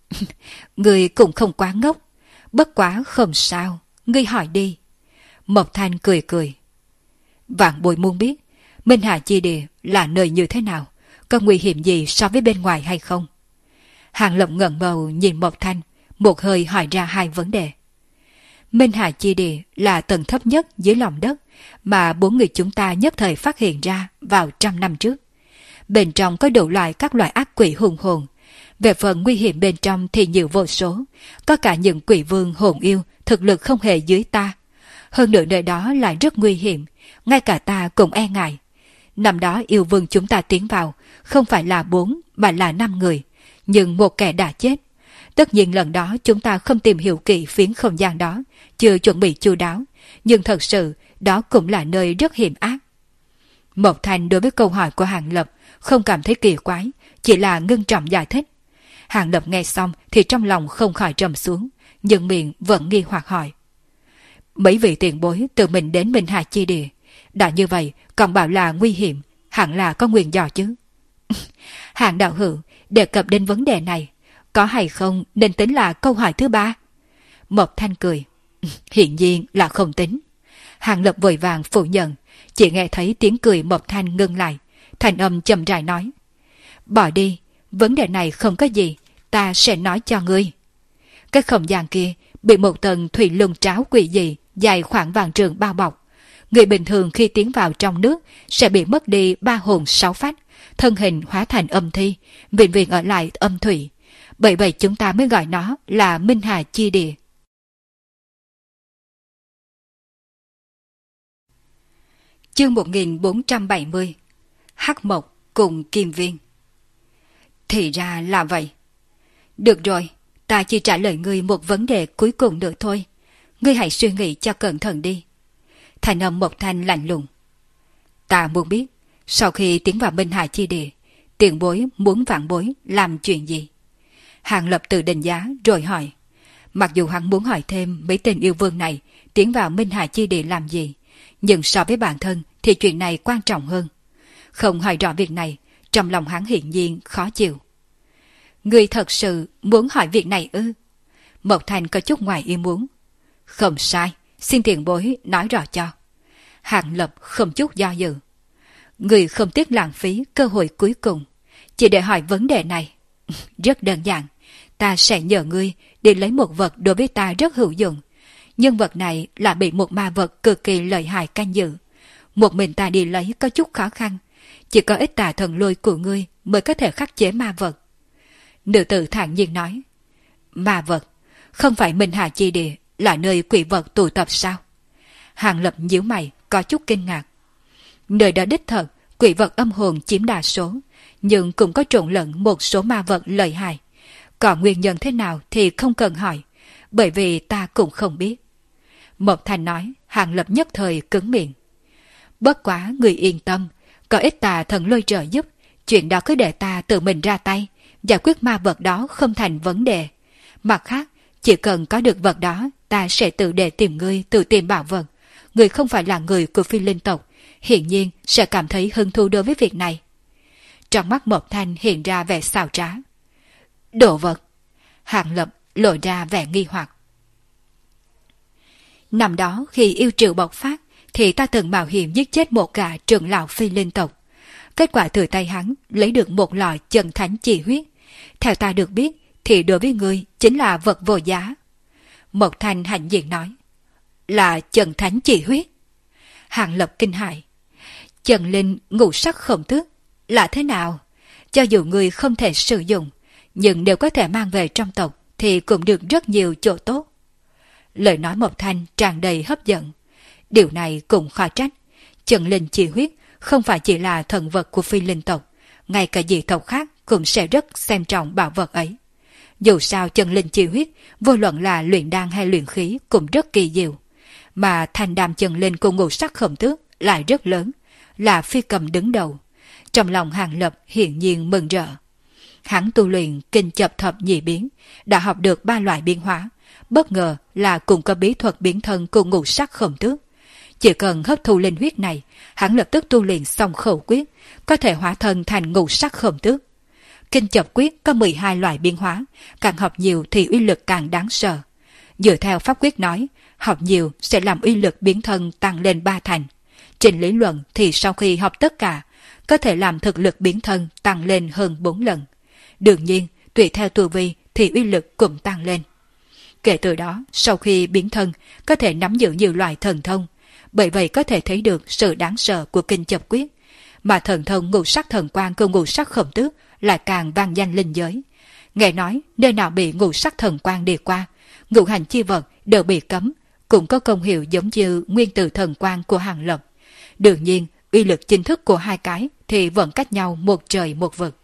Ngươi cũng không quá ngốc. Bất quá không sao, ngươi hỏi đi. Mộc Thanh cười cười. Vạn bối muốn biết, Minh Hà Chi Địa là nơi như thế nào, có nguy hiểm gì so với bên ngoài hay không? Hàng Lập ngẩng đầu nhìn Mộc Thanh, một hơi hỏi ra hai vấn đề. Minh Hà Chi Địa là tầng thấp nhất dưới lòng đất mà bốn người chúng ta nhất thời phát hiện ra vào trăm năm trước. Bên trong có đủ loại các loại ác quỷ hùng hồn. Về phần nguy hiểm bên trong thì nhiều vô số, có cả những quỷ vương hồn yêu thực lực không hề dưới ta. Hơn nữa nơi đó lại rất nguy hiểm, ngay cả ta cũng e ngại. Năm đó yêu vương chúng ta tiến vào, không phải là bốn mà là năm người, nhưng một kẻ đã chết. Tất nhiên lần đó chúng ta không tìm hiểu kỹ phiến không gian đó, chưa chuẩn bị chu đáo, nhưng thật sự đó cũng là nơi rất hiểm ác. Mộc Thanh đối với câu hỏi của Hàng Lập không cảm thấy kỳ quái, chỉ là ngưng trọng giải thích. Hàng Lập nghe xong thì trong lòng không khỏi trầm xuống, nhưng miệng vẫn nghi hoặc hỏi. Mấy vị tiền bối tự mình đến Minh Hà Chi Địa, đã như vậy còn bảo là nguy hiểm, hẳn là có nguyên do chứ. Hàng đạo hữu đề cập đến vấn đề này, có hay không nên tính là câu hỏi thứ ba? Mộc Thanh cười. Hiện nhiên là không tính. Hàng Lập vội vàng phủ nhận, chỉ nghe thấy tiếng cười Mộc Thanh ngưng lại, thành âm chậm rãi nói. Bỏ đi, vấn đề này không có gì, ta sẽ nói cho ngươi. Cái không gian kia bị một tầng thủy luân tráo quỷ dị dài khoảng vạn trượng bao bọc. Người bình thường khi tiến vào trong nước sẽ bị mất đi ba hồn sáu phách, thân hình hóa thành âm thi, vĩnh viễn ở lại âm thủy. Bởi vậy chúng ta mới gọi nó là Minh Hà Chi Địa. Chương một nghìn bốn trăm bảy mươi. Hắc Mộc cùng Kim Viên. Thì ra là vậy. Được rồi, ta chỉ trả lời ngươi một vấn đề cuối cùng nữa thôi. Ngươi hãy suy nghĩ cho cẩn thận đi. Thành âm Mộc Thanh lạnh lùng. Ta muốn biết, sau khi tiến vào Minh Hà Chi Địa, tiền bối muốn vạn bối làm chuyện gì? Hàng Lập tự định giá rồi hỏi. Mặc dù hắn muốn hỏi thêm mấy tên yêu vương này tiến vào Minh Hà Chi Địa làm gì, nhưng so với bản thân thì chuyện này quan trọng hơn. Không hỏi rõ việc này, trong lòng hắn hiển nhiên khó chịu. Ngươi thật sự muốn hỏi việc này ư? Mộc Thanh có chút ngoài ý muốn. Không sai, xin tiền bối nói rõ cho. Hàng Lập không chút do dự. Ngươi không tiếc lãng phí cơ hội cuối cùng, chỉ để hỏi vấn đề này. Rất đơn giản, ta sẽ nhờ ngươi đi lấy một vật đối với ta rất hữu dụng. Nhưng vật này là bị một ma vật cực kỳ lợi hại canh giữ. Một mình ta đi lấy có chút khó khăn, chỉ có ít tà thần lôi của ngươi mới có thể khắc chế ma vật. Nữ tử thản nhiên nói. Ma vật? Không phải Minh Hà Chi Địa là nơi quỷ vật tụ tập sao? Hàng Lập nhíu mày có chút kinh ngạc. Nơi đó đích thật quỷ vật âm hồn chiếm đa số, nhưng cũng có trộn lẫn một số ma vật lợi hại. Còn nguyên nhân thế nào thì không cần hỏi, bởi vì ta cũng không biết. Mộc Thanh nói. Hàng Lập nhất thời cứng miệng. Bất quá người yên tâm, có ít tà thần lôi trợ giúp, chuyện đó cứ để ta tự mình ra tay, giải quyết ma vật đó không thành vấn đề. Mặt khác, chỉ cần có được vật đó, ta sẽ tự để tìm ngươi, tự tìm bảo vật. Ngươi không phải là người của Phi Linh tộc, hiển nhiên sẽ cảm thấy hứng thú đối với việc này. Trong mắt Mộc Thanh hiện ra vẻ xào trá. Đồ vật. Hàng Lập lộ ra vẻ nghi hoặc. Năm đó khi yêu triệu bộc phát, thì ta từng mạo hiểm giết chết một gã trưởng lão Phi Linh tộc. Kết quả từ tay hắn lấy được một lọ chân thánh chỉ huyết. Theo ta được biết thì đối với ngươi chính là vật vô giá. Mộc Thanh hạnh diện nói. Là chân thánh chỉ huyết? Hàng Lập kinh hãi. Chân linh ngũ sắc khổng tước là thế nào? Cho dù ngươi không thể sử dụng, nhưng nếu có thể mang về trong tộc thì cũng được rất nhiều chỗ tốt. Lời nói Mộc Thanh tràn đầy hấp dẫn. Điều này cũng khó trách. Chân linh chỉ huyết không phải chỉ là thần vật của Phi Linh tộc, ngay cả dị tộc khác cũng sẽ rất xem trọng bảo vật ấy. Dù sao chân linh chi huyết, vô luận là luyện đan hay luyện khí cũng rất kỳ diệu. Mà thanh đàm chân linh của ngũ sắc khổng tước lại rất lớn, là phi cầm đứng đầu. Trong lòng Hàng Lập hiển nhiên mừng rỡ. Hắn tu luyện kinh chập thập nhị biến, đã học được ba loại biến hóa, bất ngờ là cũng có bí thuật biến thân của ngũ sắc khổng tước. Chỉ cần hấp thu linh huyết này, hắn lập tức tu luyện xong khẩu quyết, có thể hóa thân thành ngũ sắc khổng tước. Kinh chập quyết có mười hai loại biến hóa, càng học nhiều thì uy lực càng đáng sợ. Dựa theo pháp quyết nói, học nhiều sẽ làm uy lực biến thân tăng lên ba thành. Trên lý luận thì sau khi học tất cả, có thể làm thực lực biến thân tăng lên hơn bốn lần. Đương nhiên, tùy theo tu vi thì uy lực cũng tăng lên. Kể từ đó, sau khi biến thân, có thể nắm giữ nhiều loại thần thông, bởi vậy có thể thấy được sự đáng sợ của kinh chập quyết. Mà thần thông ngũ sắc thần quang của ngũ sắc khổng tước lại càng vang danh linh giới. Nghe nói, nơi nào bị ngũ sắc thần quang đi qua, ngũ hành chi vật đều bị cấm, cũng có công hiệu giống như nguyên tử thần quang của Hàng Lập. Đương nhiên, uy lực chính thức của hai cái thì vẫn cách nhau một trời một vực.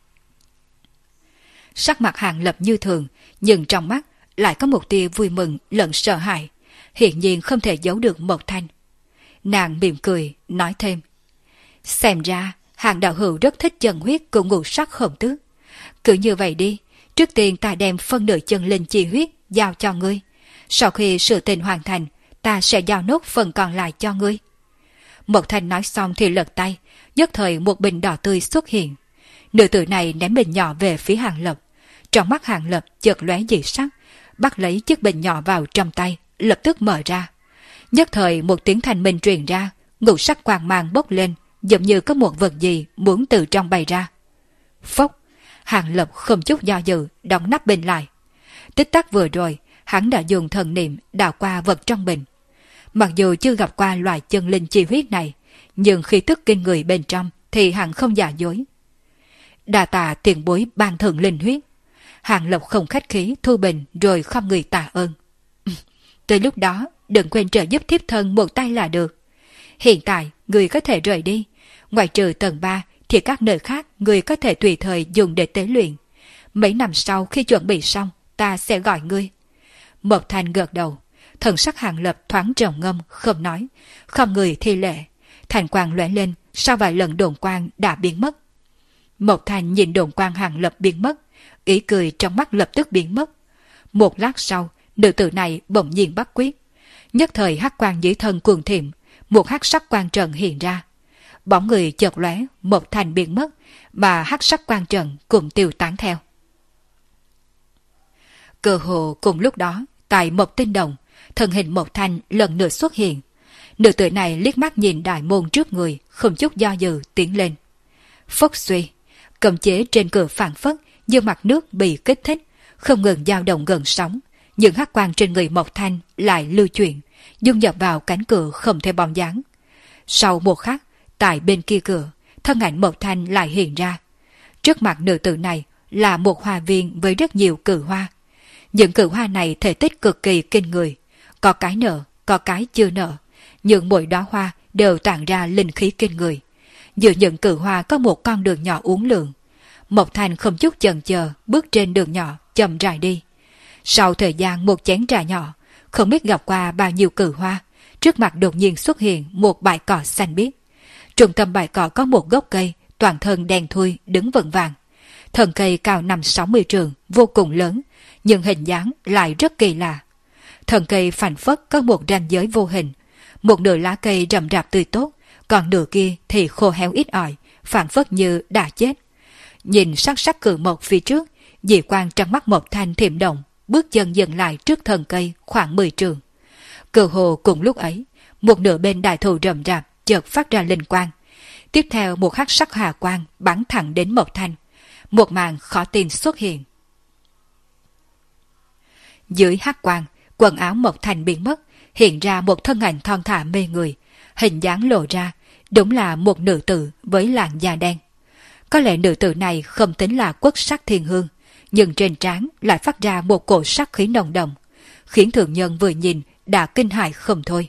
Sắc mặt Hàng Lập như thường, nhưng trong mắt lại có một tia vui mừng lẫn sợ hãi, hiển nhiên không thể giấu được Mộc Thanh. Nàng mỉm cười, nói thêm. Xem ra, Hàng đạo hữu rất thích chân huyết của ngũ sắc khổng tước. Cứ như vậy đi, trước tiên ta đem phân nửa chân linh chi huyết giao cho ngươi. Sau khi sự tình hoàn thành, ta sẽ giao nốt phần còn lại cho ngươi. Mộc Thanh nói xong thì lật tay, nhất thời một bình đỏ tươi xuất hiện. Nữ tử này ném bình nhỏ về phía Hàng Lập. Trong mắt Hàng Lập chợt lóe dị sắc, bắt lấy chiếc bình nhỏ vào trong tay, lập tức mở ra. Nhất thời một tiếng thanh minh truyền ra, ngũ sắc quang mang bốc lên, giống như có một vật gì muốn từ trong bay ra. Phốc, Hàng Lập không chút do dự đóng nắp bình lại. Tích tắc vừa rồi, hắn đã dùng thần niệm đào qua vật trong bình. Mặc dù chưa gặp qua loại chân linh chi huyết này, nhưng khi tức kinh người bên trong thì hắn không giả dối. Đà tạ tiền bối ban thượng linh huyết. Hàng Lập không khách khí thu bình rồi không người tạ ơn. Tới lúc đó, đừng quên trợ giúp thiếp thân một tay là được. Hiện tại, người có thể rời đi. Ngoài trừ tầng ba thì các nơi khác người có thể tùy thời dùng để tế luyện. Mấy năm sau khi chuẩn bị xong, ta sẽ gọi ngươi. Mộc Thanh gật đầu. Thần sắc Hàng Lập thoáng trầm ngâm, không nói. Không người thi lệ. Thành quang lóe lên, sau vài lần đồn quang đã biến mất. Mộc Thanh nhìn đồn quang Hàng Lập biến mất. Ý cười trong mắt lập tức biến mất. Một lát sau, nữ tử này bỗng nhiên bắt quyết. Nhất thời hắc quang dưới thân cuồng thiểm, một hắc sắc quang trận hiện ra. Bóng người chợt lóe, Mộc Thanh biến mất, mà hắc sắc quang trận cũng tiêu tán theo. Cơ hồ cùng lúc đó, tại Mộc Tinh Đồng, thân hình Mộc Thanh lần nữa xuất hiện. Nữ tử này liếc mắt nhìn đại môn trước người, không chút do dự tiến lên. Phốc suy, cấm chế trên cửa phản phất, như mặt nước bị kích thích, không ngừng dao động gần sóng. Những hắc quang trên người Mộc Thanh lại lưu chuyển, dung nhập vào cánh cửa không thể bóng dáng. Sau một khắc, tại bên kia cửa, thân ảnh Mộc Thanh lại hiện ra. Trước mặt nữ tử này là một hoa viên với rất nhiều cự hoa. Những cự hoa này thể tích cực kỳ kinh người, có cái nở, có cái chưa nở, nhưng mỗi đóa hoa đều tản ra linh khí kinh người. Giữa những cự hoa có một con đường nhỏ uốn lượn. Mộc Thanh không chút chần chờ bước trên đường nhỏ chậm rãi đi. Sau thời gian một chén trà nhỏ, không biết gặp qua bao nhiêu cự hoa, trước mặt đột nhiên xuất hiện một bãi cỏ xanh biếc. Trung tâm bãi cỏ có một gốc cây, toàn thân đen thui đứng vững vàng. Thân cây cao năm sáu mươi trượng, vô cùng lớn, nhưng hình dáng lại rất kỳ lạ. Thân cây phản phất có một ranh giới vô hình, một nửa lá cây rậm rạp tươi tốt, còn nửa kia thì khô héo ít ỏi, phản phất như đã chết. Nhìn sắc sắc cự mộc phía trước, dị quang trong mắt Mộc Thanh thiểm động, bước chân dừng lại trước thân cây khoảng mười trượng. Cơ hồ cùng lúc ấy, một nửa bên đại thụ rậm rạp chợt phát ra linh quang. Tiếp theo một hắc sắc hà quang bắn thẳng đến Mộc Thanh. Một màn khó tin xuất hiện. Dưới hắc quang, quần áo Mộc Thanh biến mất, hiện ra một thân ảnh thon thả mê người. Hình dáng lộ ra, đúng là một nữ tử với làn da đen. Có lẽ nữ tử này không tính là quốc sắc thiên hương, nhưng trên trán lại phát ra một cổ sắc khí nồng đậm, khiến thượng nhân vừa nhìn đã kinh hãi không thôi.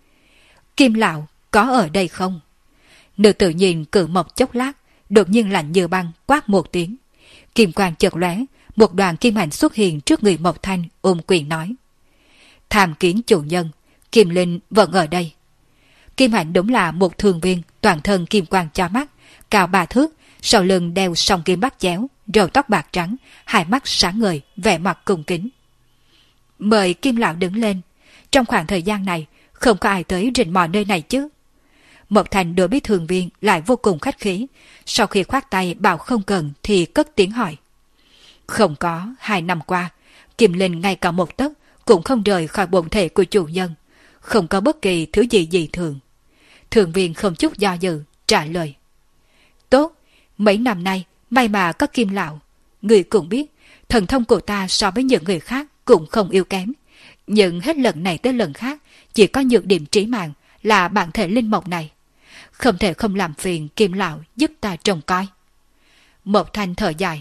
Kim lão có ở đây không? Nữ tử nhìn cự mộc chốc lát, đột nhiên lạnh như băng quát một tiếng. Kim quang chợt lóe, một đoàn kim ảnh xuất hiện trước người Mộc Thanh, ôm quyền nói: Tham kiến chủ nhân, Kim Linh vẫn ở đây. Kim ảnh đúng là một thường viên, toàn thân kim quang cho mắt, cao ba thước, sau lưng đeo song kim bắt chéo, râu tóc bạc trắng, hai mắt sáng ngời, vẻ mặt cung kính. Mời Kim lão đứng lên. Trong khoảng thời gian này, không có ai tới rình mò nơi này chứ? Mộc Thanh đối với thường viên lại vô cùng khách khí, sau khi khoát tay bảo không cần thì cất tiếng hỏi. Không có, hai năm qua, Kim Linh ngay cả một tấc cũng không rời khỏi bổn thể của chủ nhân, không có bất kỳ thứ gì dị thường. Thường viên không chút do dự trả lời. Tốt, mấy năm nay may mà có Kim lão. Người cũng biết, thần thông của ta so với những người khác cũng không yếu kém, nhưng hết lần này tới lần khác chỉ có nhược điểm trí mạng là bản thể linh mộc này. Không thể không làm phiền Kim lão giúp ta trông coi. Mộc Thanh thở dài.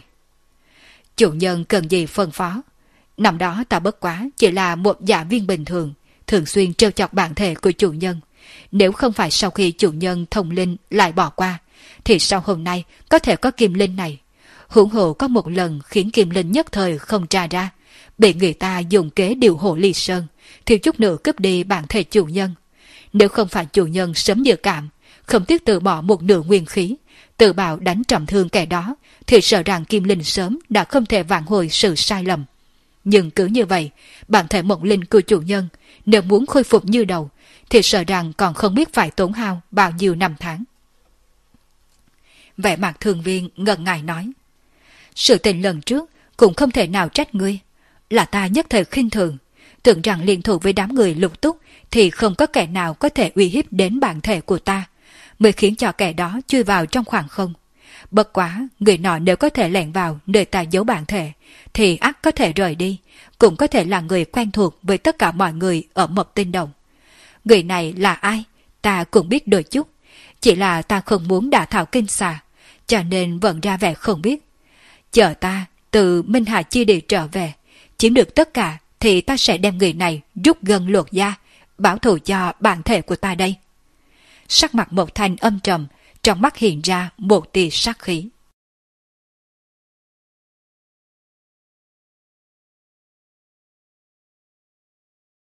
Chủ nhân cần gì phân phó? Năm đó ta bất quá chỉ là một giả viên bình thường, thường xuyên trêu chọc bản thể của chủ nhân. Nếu không phải sau khi chủ nhân thông linh lại bỏ qua, thì sau hôm nay có thể có Kim Linh này. Hưởng hộ có một lần khiến Kim Linh nhất thời không tra ra, bị người ta dùng kế điều hộ ly sơn, thiếu chút nữa cướp đi bản thể chủ nhân. Nếu không phải chủ nhân sớm dự cảm, không tiếc từ bỏ một nửa nguyên khí, tự bảo đánh trọng thương kẻ đó, thì sợ rằng Kim Linh sớm đã không thể vãn hồi sự sai lầm. Nhưng cứ như vậy, bản thể mộng linh của chủ nhân, nếu muốn khôi phục như đầu, thì sợ rằng còn không biết phải tốn hao bao nhiêu năm tháng. Vẻ mặt thường viên ngần ngại nói. Sự tình lần trước cũng không thể nào trách ngươi, là ta nhất thời khinh thường, tưởng rằng liên thủ với đám người lục túc thì không có kẻ nào có thể uy hiếp đến bản thể của ta, mới khiến cho kẻ đó chui vào trong khoảng không. Bất quá, người nọ nếu có thể lẻn vào nơi ta giấu bản thể, thì ắt có thể rời đi, cũng có thể là người quen thuộc với tất cả mọi người ở Mộc Tinh Đồng. Người này là ai? Ta cũng biết đôi chút, chỉ là ta không muốn đả thảo kinh xà, cho nên vẫn ra vẻ không biết. Chờ ta từ Minh Hà Chi Địa trở về, chiếm được tất cả thì ta sẽ đem người này rút gân luộc da, báo thù cho bản thể của ta đây. Sắc mặt Mộc Thanh âm trầm, trong mắt hiện ra một tia sát khí.